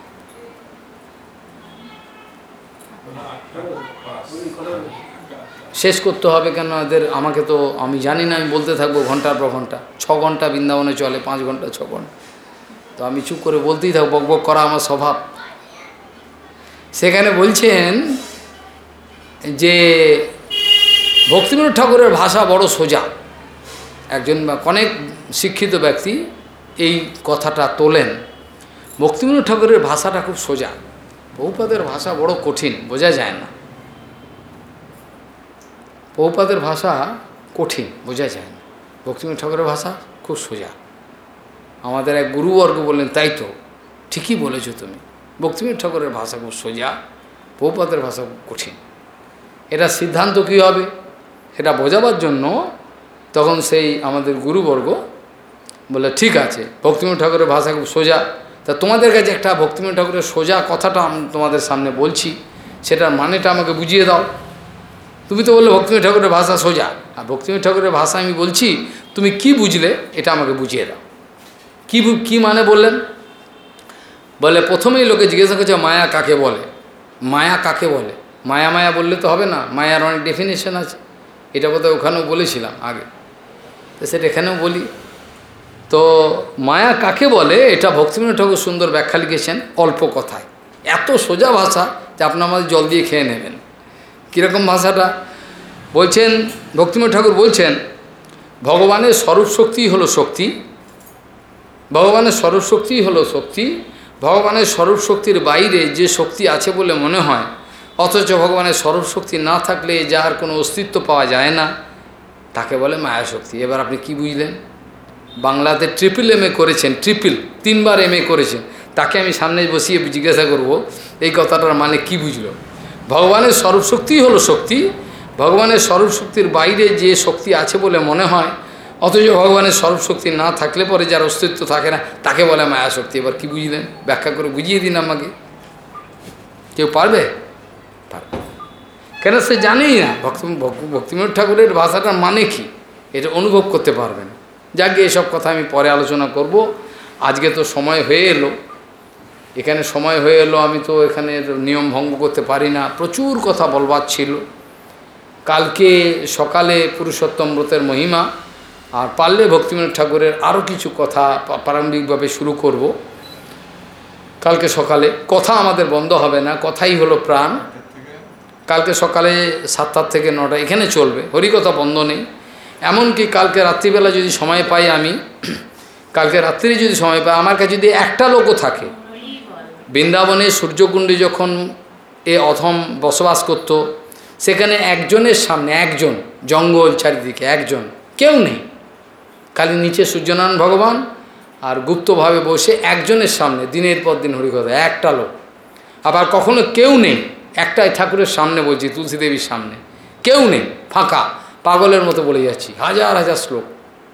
শেষ করতে হবে কেন এদের, আমাকে তো, আমি জানি না, আমি বলতে থাকবো ঘন্টার পর ঘন্টা। ছ ঘন্টা বৃন্দাবনে চলে, পাঁচ ঘন্টা ছ ঘন্টা, তো আমি চুপ করে বলতেই থাকবো, বক বক করা আমার স্বভাব। সেখানে বলছেন যে ভক্তিবিনোদ ঠাকুরের ভাষা বড় সোজা, একজন অনেক শিক্ষিত ব্যক্তি এই কথাটা তোলেন, ভক্তিবিনোদ ঠাকুরের ভাষাটা খুব সোজা, বহুপাদের ভাষা বড় কঠিন, বোঝা যায় না। বহুপাদের ভাষা কঠিন, বোঝা যায় না। ভক্তিবিনোদ ঠাকুরের ভাষা খুব সোজা। আমাদের এক গুরুবর্গ বললেন, তাই তো, ঠিকই বলেছো তুমি, ভক্তিবিনোদ ঠাকুরের ভাষা খুব সোজা, বহুপাদের ভাষা খুব কঠিন। এটা সিদ্ধান্ত কী হবে সেটা বোঝাবার জন্য তখন সেই আমাদের গুরুবর্গ বলে, ঠিক আছে, ভক্তিবিনোদ ঠাকুরের ভাষা খুব সোজা, তা তোমাদের কাছে একটা ভক্তিবিনোদ ঠাকুরের সোজা কথাটা আমি তোমাদের সামনে বলছি, সেটার মানেটা আমাকে বুঝিয়ে দাও। তুমি তো বললে ভক্তিবিনোদ ঠাকুরের ভাষা সোজা, আর ভক্তিবিনোদ ঠাকুরের ভাষা আমি বলছি, তুমি কি বুঝলে এটা আমাকে বুঝিয়ে দাও। কি কি মানে বললেন? বলে প্রথমেই লোকে জিজ্ঞাসা করছে মায়া কাকে বলে, মায়া কাকে বলে। মায়া মায়া বললে তো হবে না, মায়ার অনেক ডেফিনেশন আছে, এটা বোধহয় ওখানেও বলেছিলাম আগে, তো সেটা এখানেও বলি। তো মায়া কাকে বলে এটা ভক্তিবিনোদ ঠাকুর সুন্দর ব্যাখ্যা লিখেছেন অল্প কথায়, এত সোজা ভাষা যে আপনার আমাদের জল দিয়ে খেয়ে নেবেন। কীরকম ভাষাটা বলছেন? ভক্তিবিনোদ ঠাকুর বলছেন, ভগবানের স্বরূপ শক্তিই হলো শক্তি, ভগবানের স্বরূপ শক্তিই হলো শক্তি, ভগবানের স্বরূপ শক্তির বাইরে যে শক্তি আছে বলে মনে হয়, অথচ ভগবানের স্বরূপ শক্তি না থাকলে যার কোনো অস্তিত্ব পাওয়া যায় না, তাকে বলে মায়া শক্তি। এবার আপনি কি বুঝলেন? বাংলাতে ট্রিপল এম এ করেছেন, ট্রিপল তিনবার এম এ করেছেন, তাকে আমি সামনে বসিয়ে জিজ্ঞাসা করব এই কথাটার মানে কি বুঝলো। ভগবানের স্বরূপ শক্তিই হলো শক্তি, ভগবানের স্বরূপ শক্তির বাইরে যে শক্তি আছে বলে মনে হয়, অথচ ভগবানের স্বরূপ শক্তি না থাকলে পরে যার অস্তিত্ব থাকে না, তাকে বলে মায়া শক্তি। এবার কি বুঝলেন? ব্যাখ্যা করে বুঝিয়ে দিন আমাকে। কেউ পারবে? পারবে কেন? সে জানেই না ভক্তি ভক্তিবিনোদ ঠাকুরের ভাষাটার মানে কি, এটা অনুভব করতে পারবেন। যাকে এসব কথা আমি পরে আলোচনা করব, আজকে তো সময় হয়ে এলো, এখানে সময় হয়ে এলো, আমি তো এখানে নিয়ম ভঙ্গ করতে পারি না, প্রচুর কথা বলবার ছিল। কালকে সকালে পুরুষোত্তম ব্রতের মহিমা, আর পারলে ভক্তিবিনোদ ঠাকুরের আরও কিছু কথা প্রারম্ভিকভাবে শুরু করব কালকে সকালে। কথা আমাদের বন্ধ হবে না, কথাই হলো প্রাণ। কালকে সকালে সাতটার থেকে নটা এখানে চলবে, হরিকথা বন্ধ নেই। এমনকি কালকে রাত্রিবেলা যদি সময় পাই, আমি কালকে রাত্রি যদি সময় পাই, আমার কাছে যদি একটা লোকও থাকে, বৃন্দাবনে সূর্যকুণ্ডে যখন এ অথম বসবাস করত, সেখানে একজনের সামনে, একজন, জঙ্গল চারিদিকে একজন, কেউ নেই, খালি নিচে সূর্যনারায়ণ ভগবান আর গুপ্তভাবে বসে একজনের সামনে দিনের পর দিন হরিকথা, একটা লোক। আবার কখনো কেউ নেই, একটাই ঠাকুরের সামনে বলছি, তুলসী দেবীর সামনে কেউ নেই, ফাঁকা, পাগলের মতো বলে যাচ্ছি, হাজার হাজার শ্লোক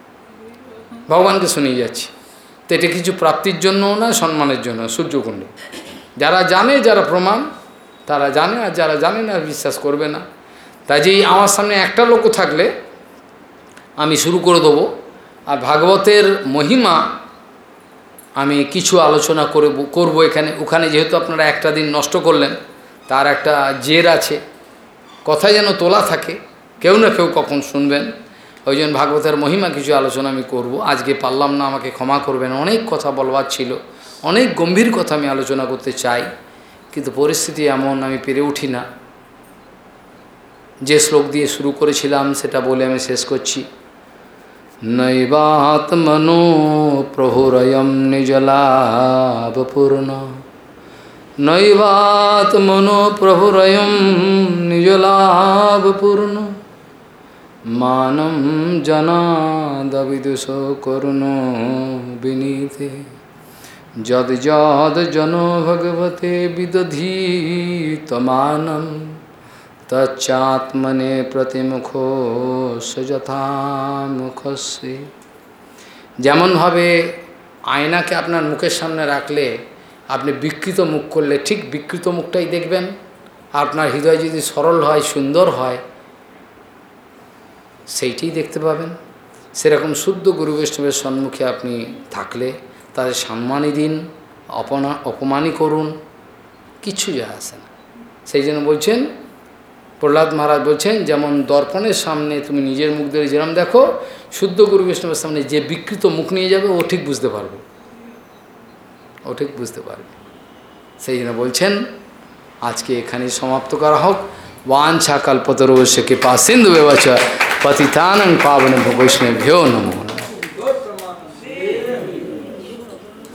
ভগবানকে শুনিয়ে যাচ্ছি। তো এটা কিছু প্রাপ্তির জন্যও না, সম্মানের জন্য। সূর্যকুণ্ডে যারা জানে, যারা প্রমাণ, তারা জানে, আর যারা জানে না বিশ্বাস করবে না। তাই যে আমার সামনে একটা লোকও থাকলে আমি শুরু করে দেবো। আর ভাগবতের মহিমা আমি কিছু আলোচনা করে করব এখানে। ওখানে যেহেতু আপনারা একটা দিন নষ্ট করলেন, তার একটা জের আছে, কথা যেন তোলা থাকে, কেউ না কেউ কখন শুনবেন। ওই জন্য ভাগবতের মহিমা কিছু আলোচনা আমি করব। আজকে পারলাম না, আমাকে ক্ষমা করবেন, অনেক কথা বলবার ছিল, অনেক গম্ভীর কথা আমি আলোচনা করতে চাই, কিন্তু পরিস্থিতি এমন, আমি পেরে উঠি না। যে শ্লোক দিয়ে শুরু করেছিলাম সেটা বলে আমি শেষ করছি। নৈবাত্মনো প্রহুরয়ম নিজলাভপূর্ণ, নৈবাত্মনো প্রহুরয়ম নিজলাভপূর্ণ, মানম জনাদবিদুষ করুণ বিনীতে, যদ যদ জন ভগবতে বিদধীতমানম, তচ্চাত্মনে প্রতিমুখো সযথামুখস্যে। যেমনভাবে আয়নাকে আপনার মুখের সামনে রাখলে, আপনি বিকৃত মুখ করলে ঠিক বিকৃত মুখটাই দেখবেন। আপনার হৃদয় যদি সরল হয়, সুন্দর হয়, সেইটাই দেখতে পাবেন। সেরকম শুদ্ধ গুরু বৈষ্ণবের সম্মুখে আপনি থাকলে তাদের সম্মানই দিন, অপনা অপমানই করুন, কিছু যায় আসে না। সেই জন্য বলছেন, প্রহ্লাদ মহারাজ বলছেন, যেমন দর্পণের সামনে তুমি নিজের মুখ ধরে যেরকম দেখো, শুদ্ধ গুরু বৈষ্ণবের সামনে যে বিকৃত মুখ নিয়ে যাবে, ও ঠিক বুঝতে পারবে, ও ঠিক বুঝতে পারবে। সেই জন্য বলছেন আজকে এখানেই সমাপ্ত করা হোক। वाञ्छा कल्पतरुश्च कृपा सिन्धु व्यवच पतितानं पावनेभ्यो वैष्णवेभ्यो नमो नमः।